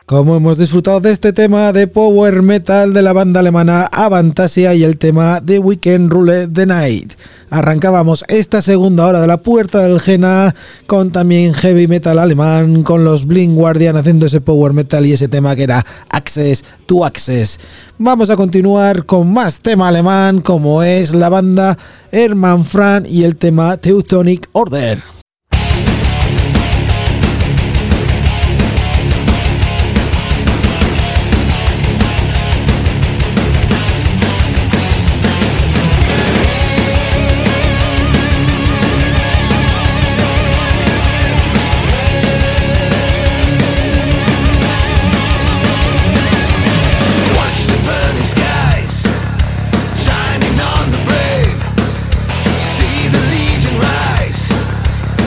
Como hemos disfrutado de este tema de power metal de la banda alemana Avantasia y el tema The Weekend Rule the Night. Arrancábamos esta segunda hora de la Puerta del Jena con también heavy metal alemán, con los Blind Guardian haciendo ese power metal y ese tema que era Access to Access. Vamos a continuar con más tema alemán, como es la banda Hermann Frank y el tema Teutonic Order. Shining on the brave, see the legion rise.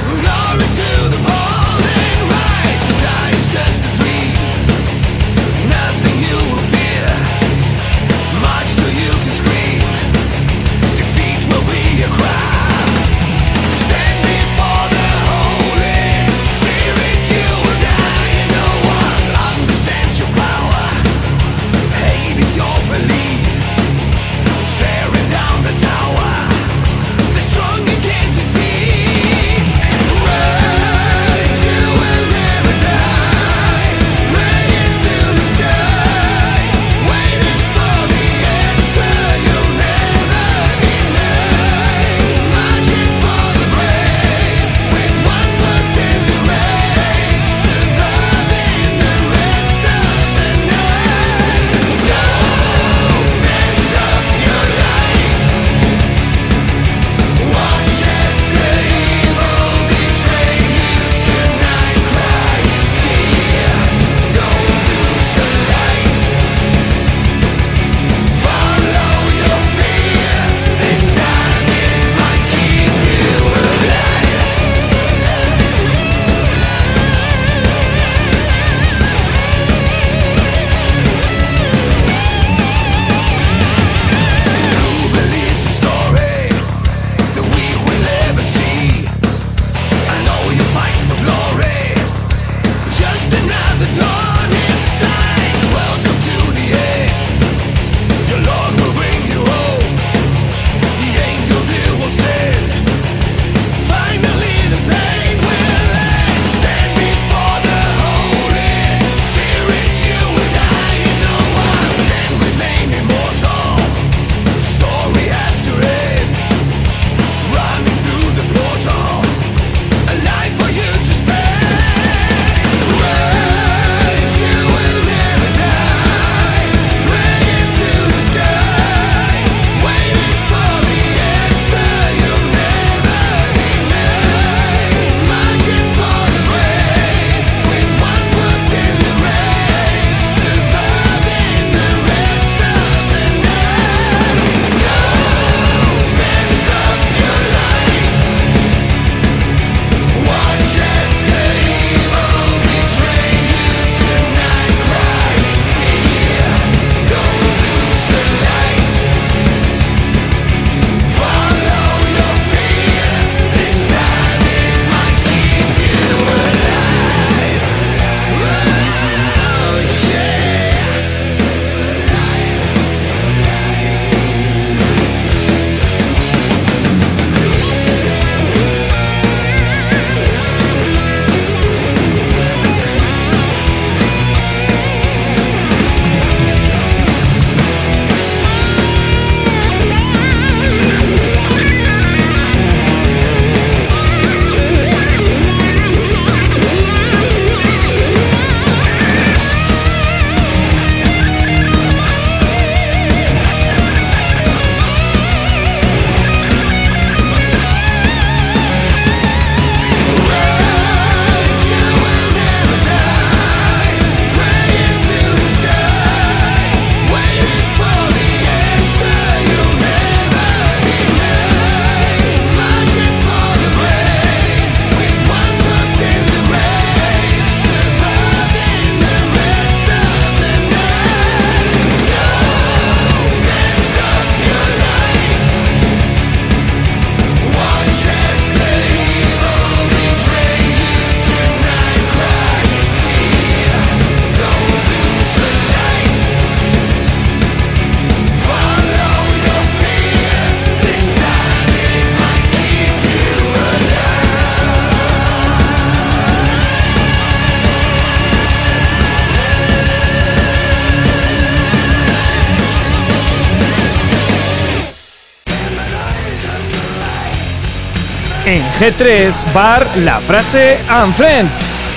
En G tres Bar La Frase and Friends.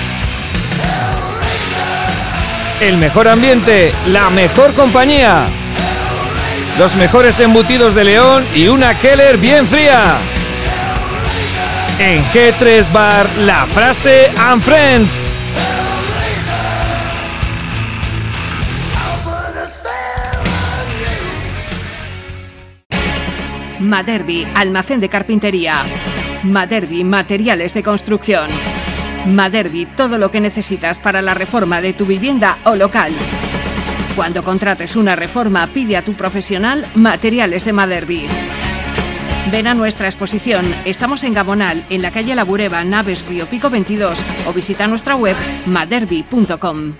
El mejor ambiente, la mejor compañía. Los mejores embutidos de León y una Keller bien fría. En G tres Bar La Frase and Friends. Maderbi, almacén de carpintería. Maderbi, materiales de construcción. Maderbi, todo lo que necesitas para la reforma de tu vivienda o local. Cuando contrates una reforma, pide a tu profesional Materiales de Maderbi. Ven a nuestra exposición. Estamos en Gabonal, en la calle La Bureba, Naves Río Pico veintidós, o visita nuestra web maderbi punto com.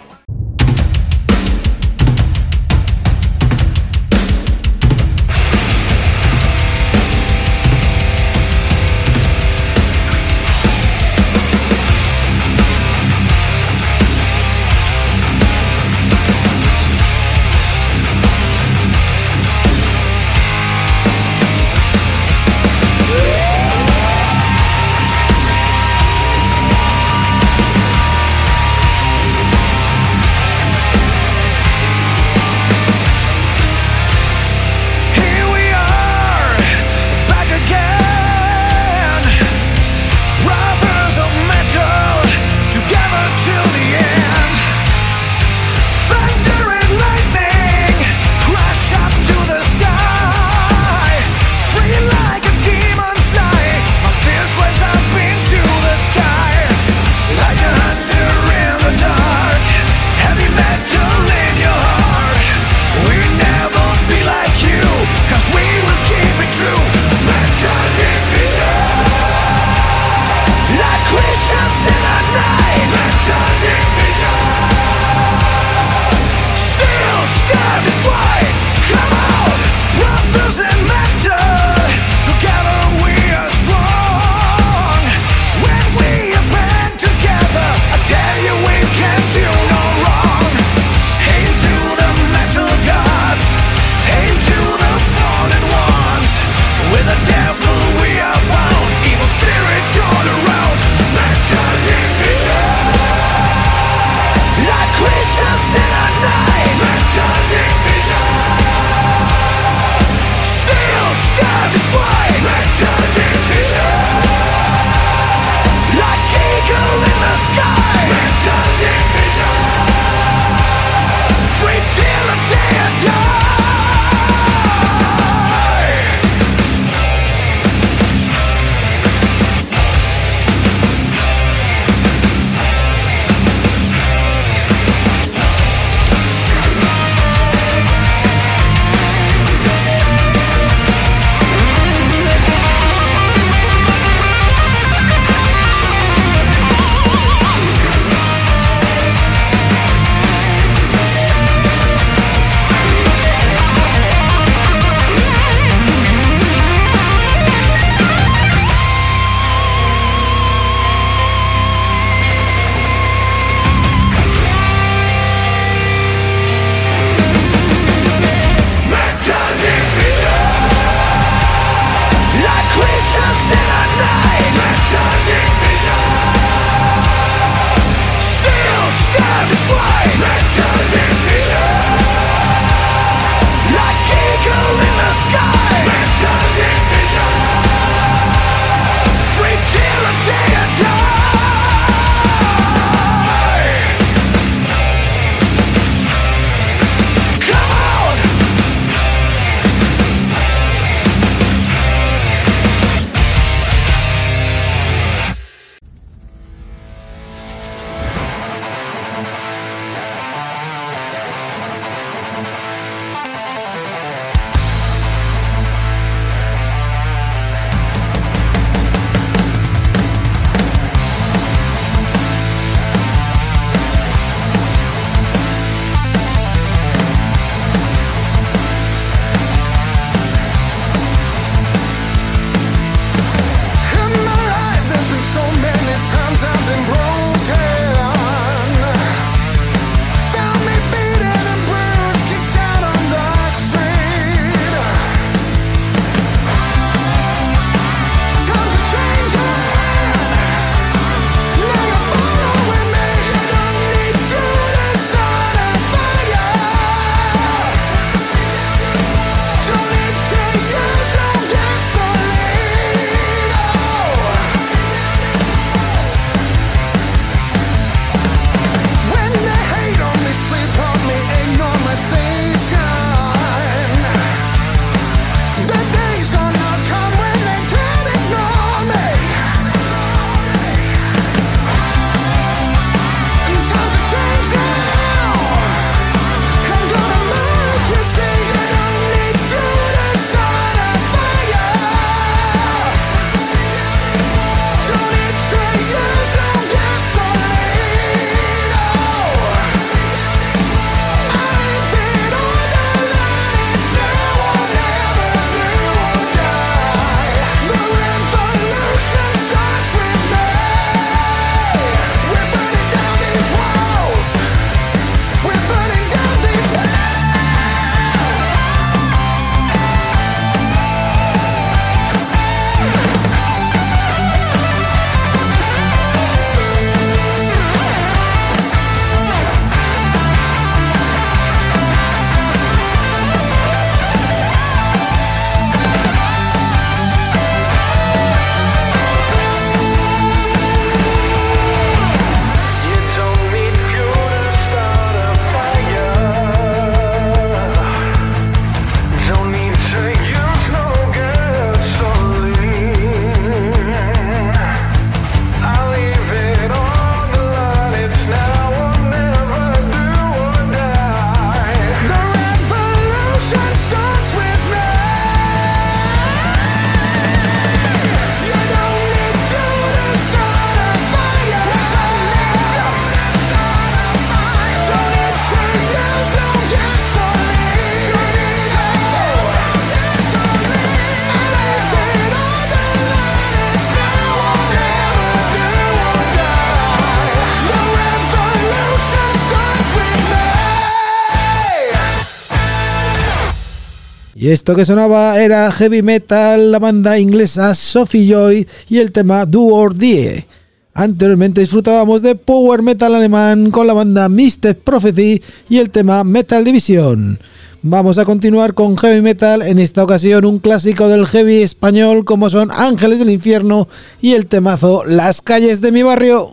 Y esto que sonaba era heavy metal, la banda inglesa Sophie Joy y el tema Do or Die. Anteriormente disfrutábamos de power metal alemán con la banda Mystic Prophecy y el tema Metal Division. Vamos a continuar con heavy metal, en esta ocasión un clásico del heavy español como son Ángeles del Infierno y el temazo Las calles de mi barrio.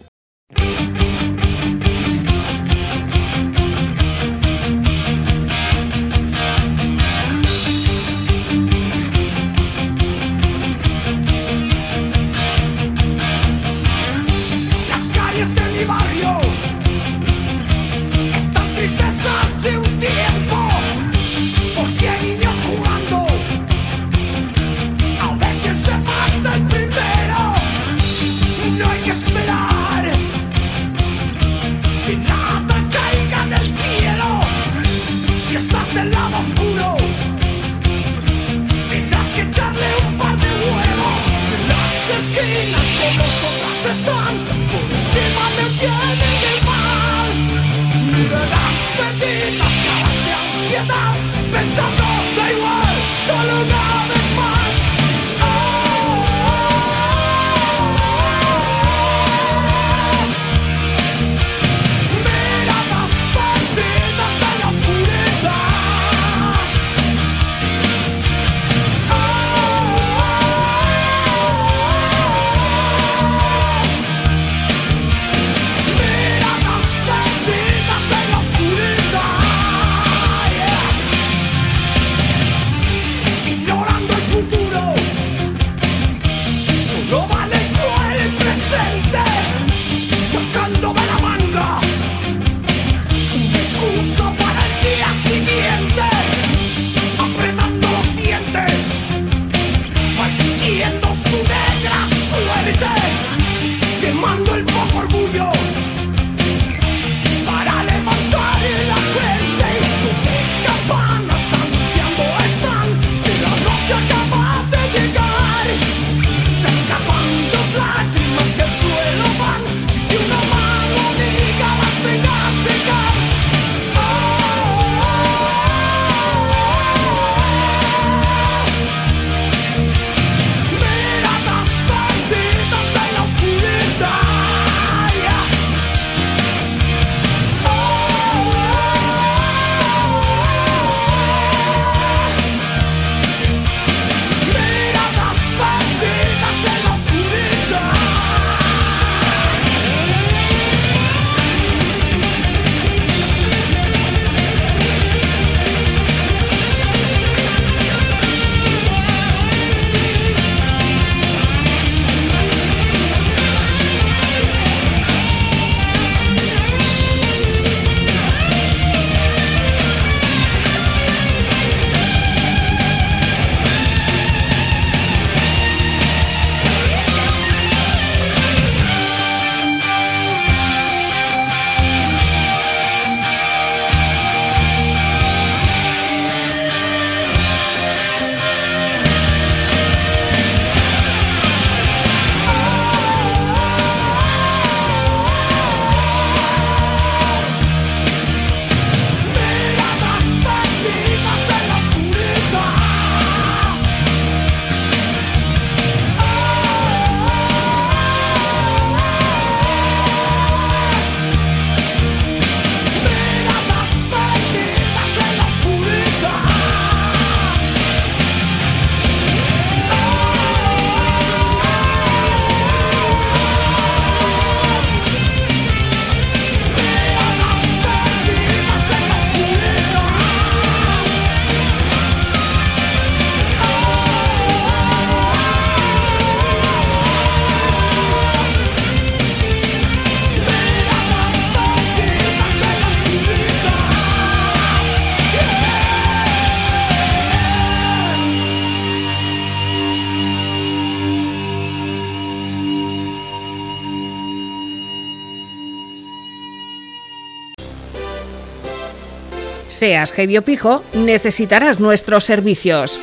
Seas heavy o pijo, necesitarás nuestros servicios.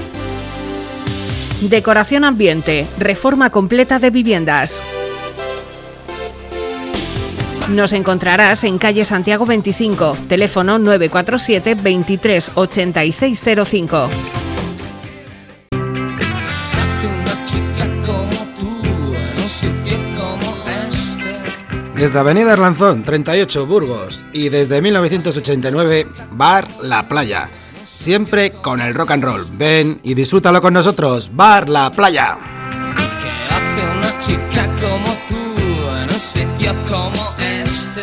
Decoración ambiente, reforma completa de viviendas. Nos encontrarás en calle Santiago veinticinco, teléfono nueve cuatro siete, veintitrés, ochenta y seis cero cinco. Desde Avenida Arlanzón, treinta y ocho, Burgos, y desde mil novecientos ochenta y nueve, Bar La Playa. Siempre con el rock and roll. Ven y disfrútalo con nosotros. Bar La Playa. ¿Qué hace una chica como tú en un sitio como este?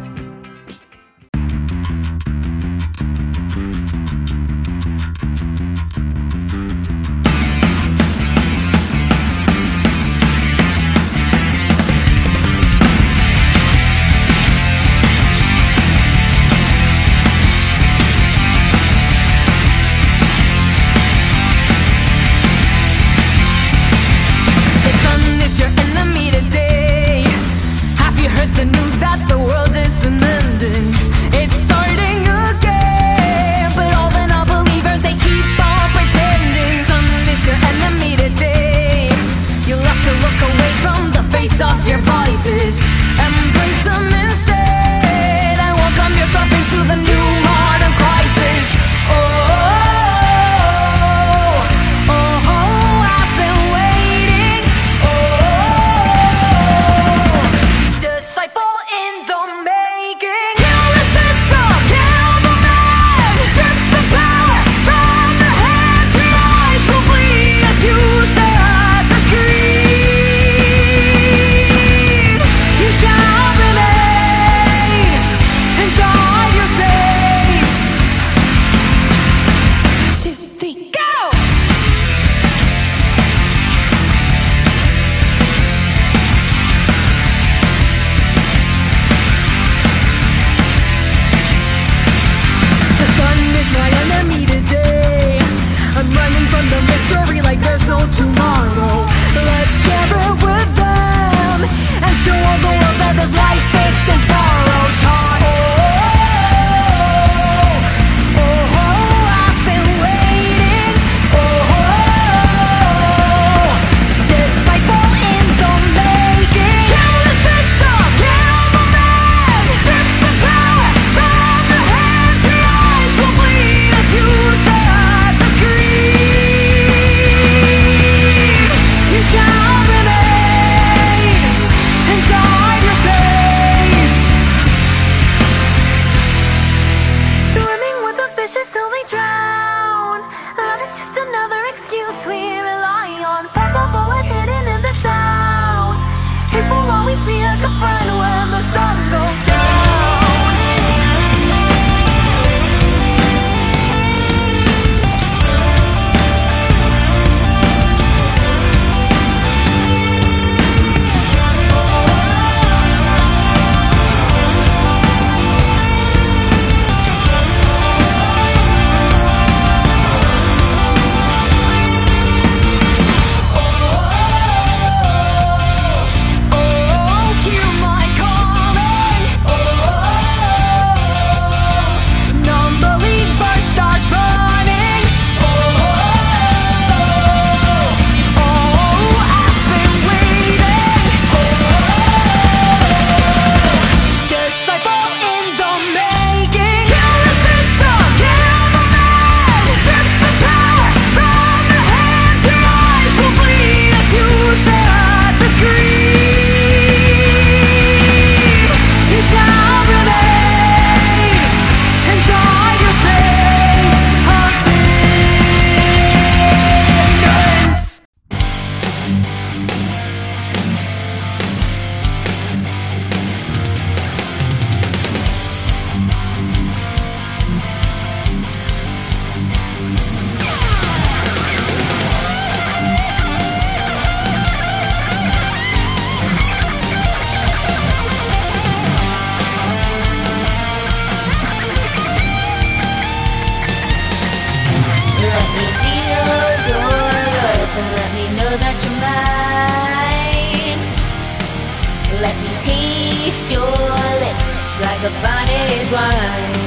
taste your lips like a bottled wine.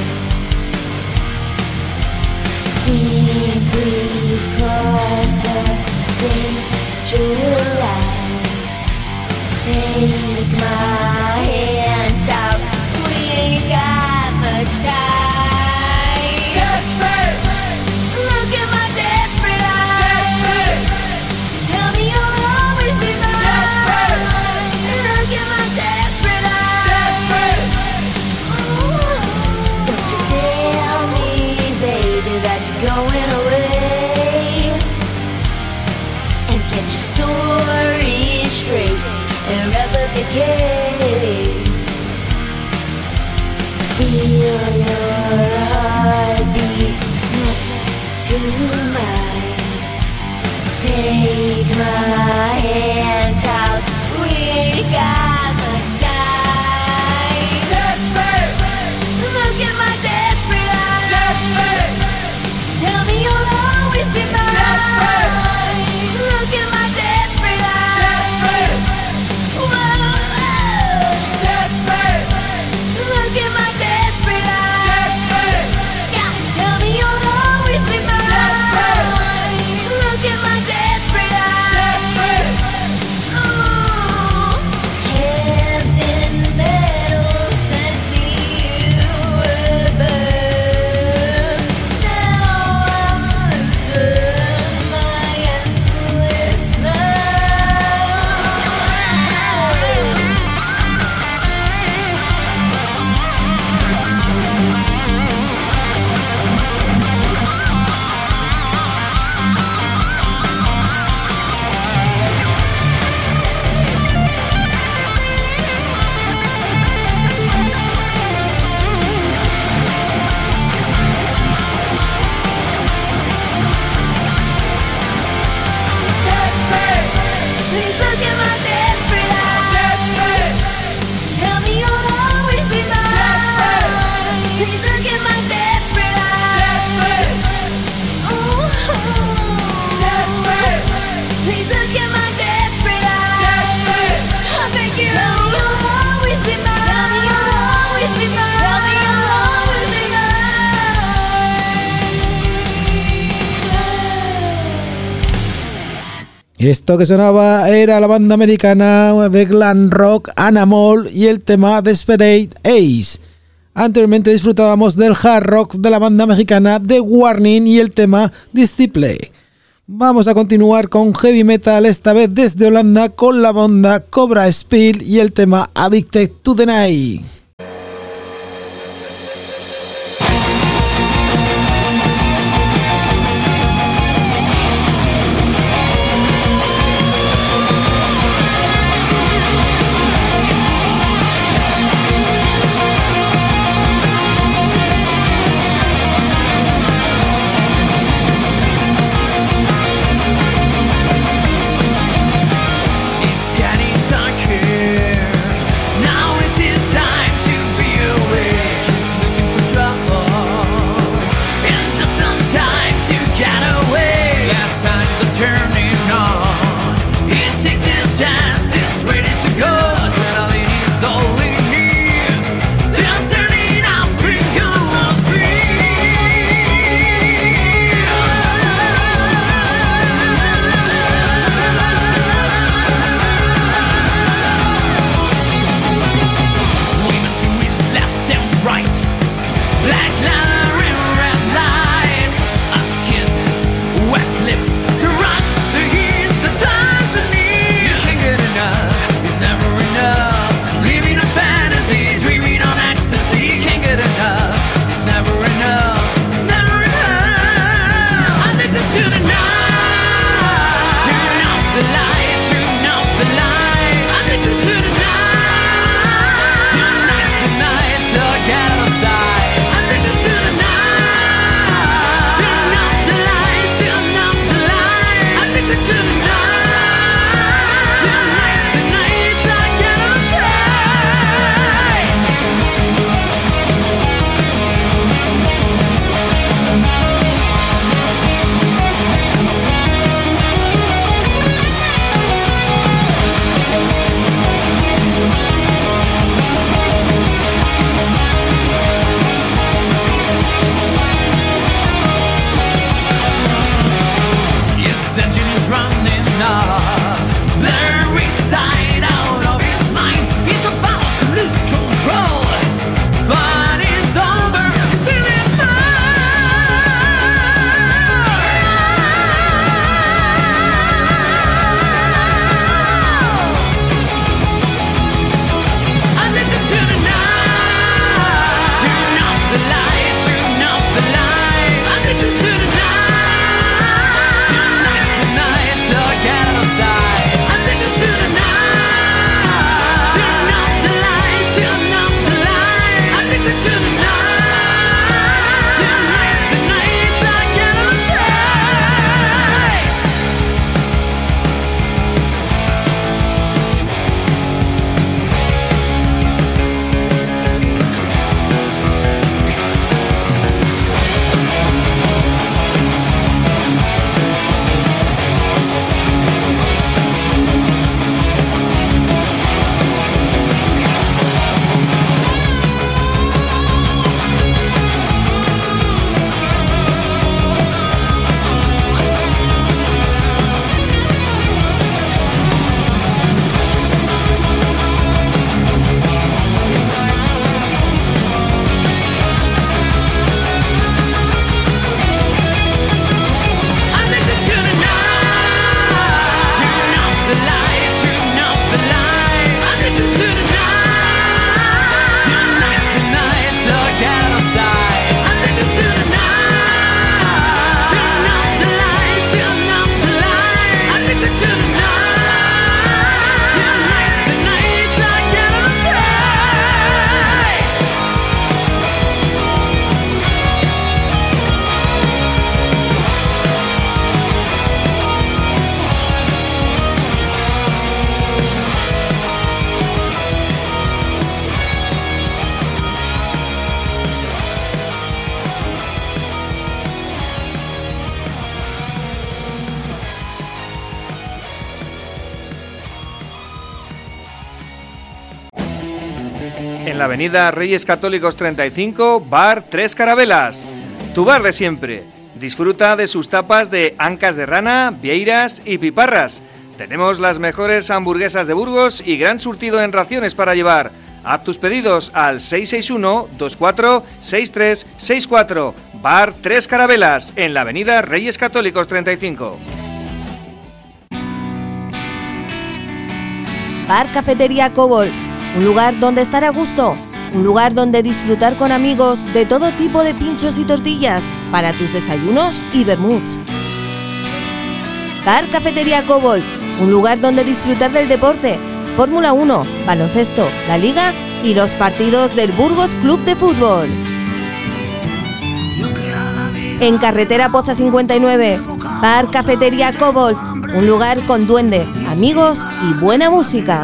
We breathe across the danger line. Take my hand, child. much time. Desperate. Look at my desperate eyes. Tell me you'll always be mine. Look at my desperate eyes. Don't you tell me, baby, that you're going away, and get your story straight and wrap up your case. Feel your heartbeat next to mine. Take my hand, child. We ain't got much time. Desperate. Look at my desperate eyes. Desperate. Tell me you'll always be mine. Desperate. Look at my desperate eyes. Desperate. Whoa, whoa. Desperate. Look at my desperate eyes. Desperate. Yeah, tell me you'll always be mine. Desperate. Look at my desperate eyes. Desperate. Ooh, heaven metal sent me you above. Now I'm serving my endless love. Desperate. Please look at my desperate eyes. Desperate. Tell me you'll always be mine. Desperate. Please look at my desperate eyes. Desperate. Ooh. Desperate. Please look at my desperate eyes. Desperate. I beg you. Tell me you'll always be mine. Tell me you'll always be mine. Tell me you'll always be mine. Esto que sonaba era la banda americana de glam rock Animal y el tema Desperate Ace. Anteriormente disfrutábamos del hard rock de la banda mexicana The Warning y el tema Disciple. Vamos a continuar con heavy metal, esta vez desde Holanda con la banda Cobra Spill y el tema Addicted to the Night. It's getting darker. Now it is time En la avenida Reyes Católicos treinta y cinco, Bar Tres Carabelas. Tu bar de siempre. Disfruta de sus tapas de ancas de rana, vieiras y piparras. Tenemos las mejores hamburguesas de Burgos y gran surtido en raciones para llevar. Haz tus pedidos al seis seis uno, dos cuatro seis tres seis cuatro. Bar Tres Carabelas, en la avenida Reyes Católicos treinta y cinco. Bar Cafetería Cobol, un lugar donde estar a gusto, un lugar donde disfrutar con amigos de todo tipo de pinchos y tortillas para tus desayunos y vermuts. Bar Cafetería Cobol, un lugar donde disfrutar del deporte, Fórmula uno, baloncesto, la Liga y los partidos del Burgos Club de Fútbol. En Carretera Poza cincuenta y nueve, Bar Cafetería Cobol, un lugar con duende, amigos y buena música.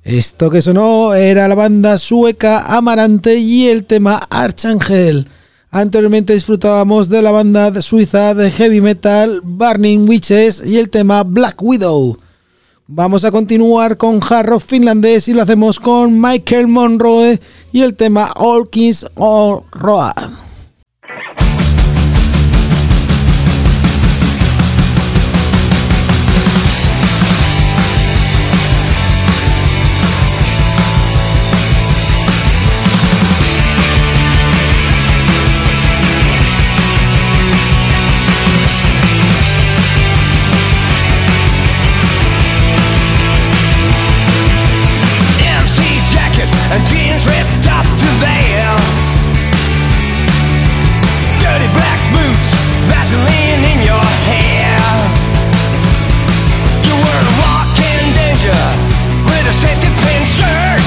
Esto que sonó era la banda sueca Amarante y el tema Archangel. Anteriormente disfrutábamos de la banda suiza de heavy metal Burning Witches y el tema Black Widow. Vamos a continuar con hard rock finlandés y lo hacemos con Michael Monroe y el tema All Kings of Road. And jeans ripped up to there, dirty black boots, Vaseline in your hair. You were a walking danger with a safety pin shirt,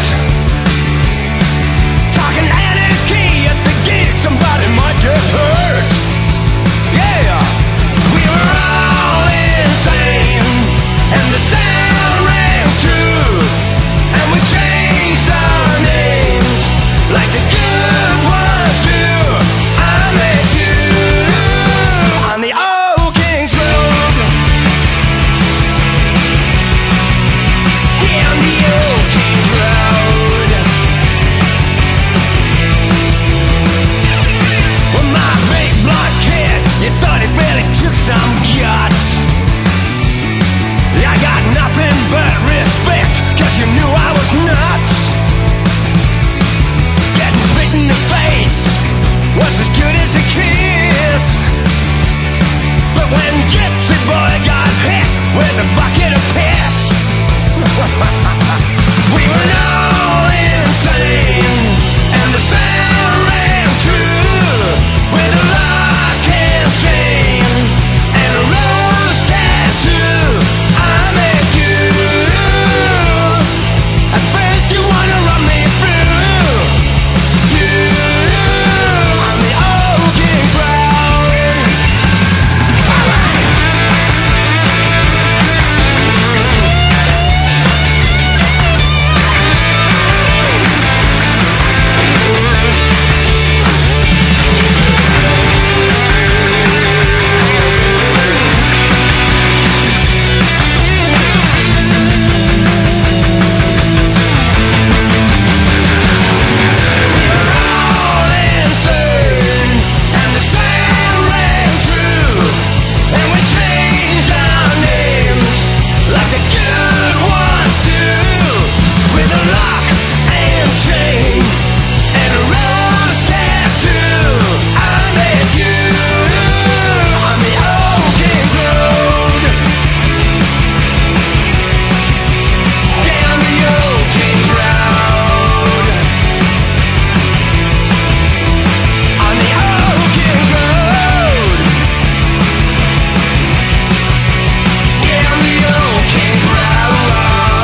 talking anarchy at the gate, somebody might get hurt. Yeah, we were all insane, and the sound rang true, and we changed our names like the good ones do. I met you on the old Kings Road, down the old Kings Road. Well, my big blonde kid, you thought it really took some guts. I got nothing but respect, cause you knew I was nuts. Getting spit in the face was as good as a kiss, but when Gypsy Boy got hit with a bucket of piss, we were all insane, and the sound ran true, with a lock and chain and a rose tattoo. I met you. At first you wanna run me through, you on the old Kings Road. All insane, and the sound rang true, and we changed our names like the good ones do, with a lock and chain and a rose tattoo. I met you on the old Kings Road, down the old Kings Road, on the old Kings Road, down the old Kings Road.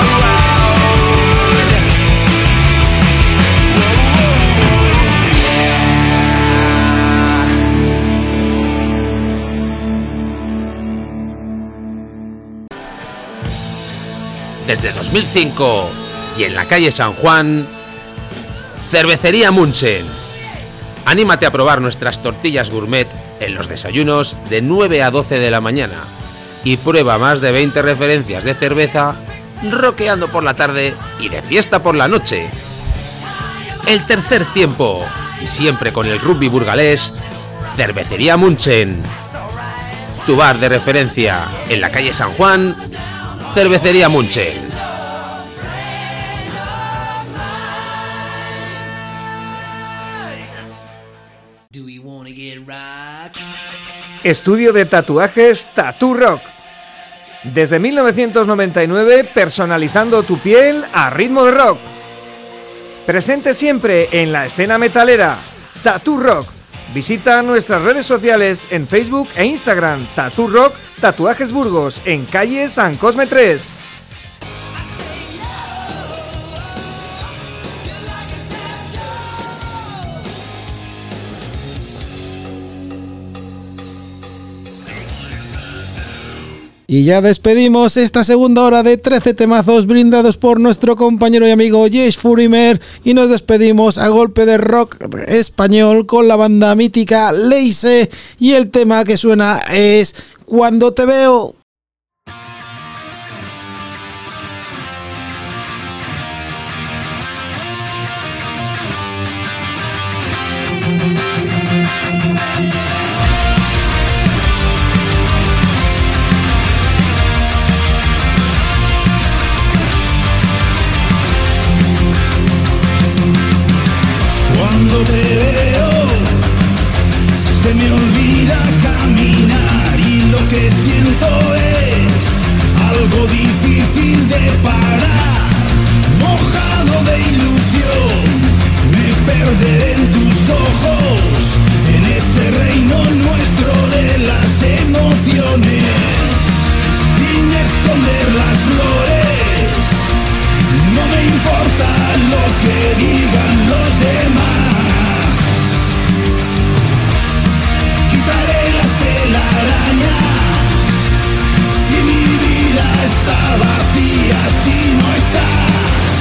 Desde dos mil cinco y en la calle San Juan, Cervecería Munchen. Anímate a probar nuestras tortillas gourmet en los desayunos de nueve a doce de la mañana y prueba más de veinte referencias de cerveza, rockeando por la tarde y de fiesta por la noche. El tercer tiempo, y siempre con el rugby burgalés, Cervecería Munchen. Tu bar de referencia en la calle San Juan, Cervecería Munchen. Estudio de tatuajes Tattoo Rock. Desde mil novecientos noventa y nueve, personalizando tu piel a ritmo de rock. Presente siempre en la escena metalera. Tattoo Rock. Visita nuestras redes sociales en Facebook e Instagram. Tattoo Rock Tatuajes Burgos, en calle San Cosme tres. Y ya despedimos esta segunda hora de trece temazos brindados por nuestro compañero y amigo Jace Furimer y nos despedimos a golpe de rock español con la banda mítica Leise y el tema que suena es Cuando te veo. Cuando te veo, se me olvida caminar y lo que siento es algo difícil de parar. Mojado de ilusión, me perderé en tus ojos, en ese reino nuestro de las emociones, sin esconder las flores. No me importa lo que digan los demás. Quitaré las telarañas. Si mi vida está vacía, si no estás.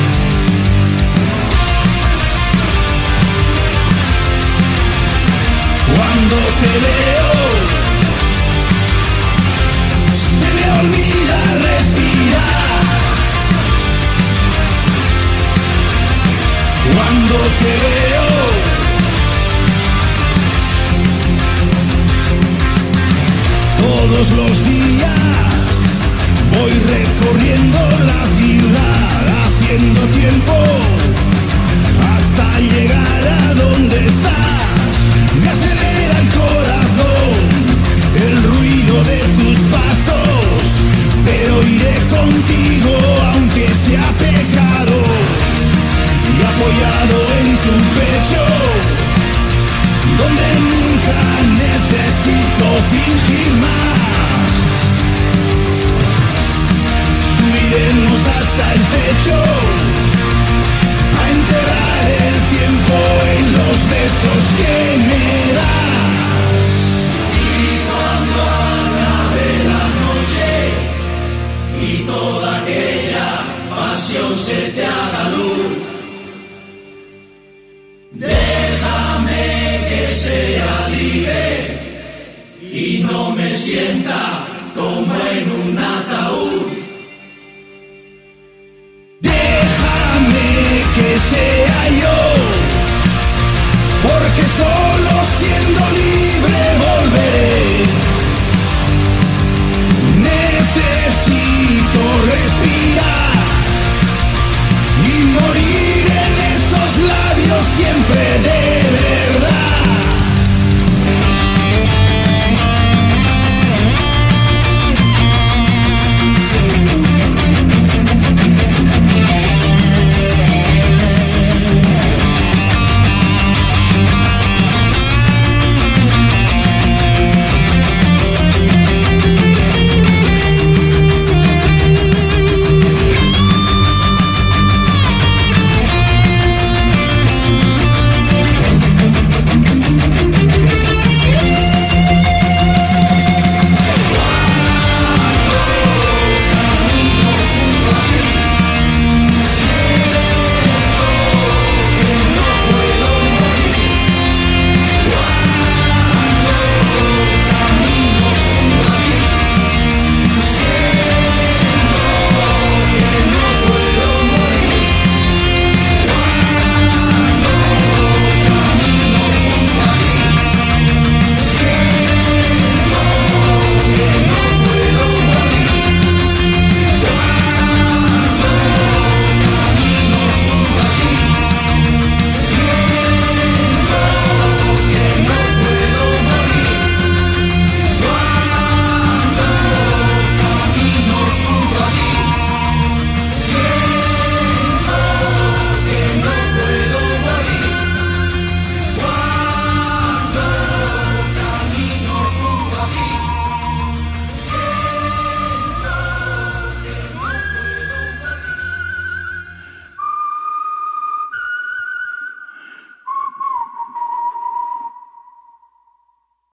Cuando te veo, se me olvida respirar. Cuando te veo, todos los días voy recorriendo la ciudad, haciendo tiempo hasta llegar a donde estás. Me acelera el corazón, el ruido de tus pasos, pero iré contigo aunque sea pecado. Y apoyado en tu pecho, donde nunca necesito fingir más. Subiremos hasta el techo, a enterrar el tiempo en los besos que me das. Y cuando acabe la noche y toda aquella pasión se te haga luz, déjame que sea libre y no me sienta como en un ataúd.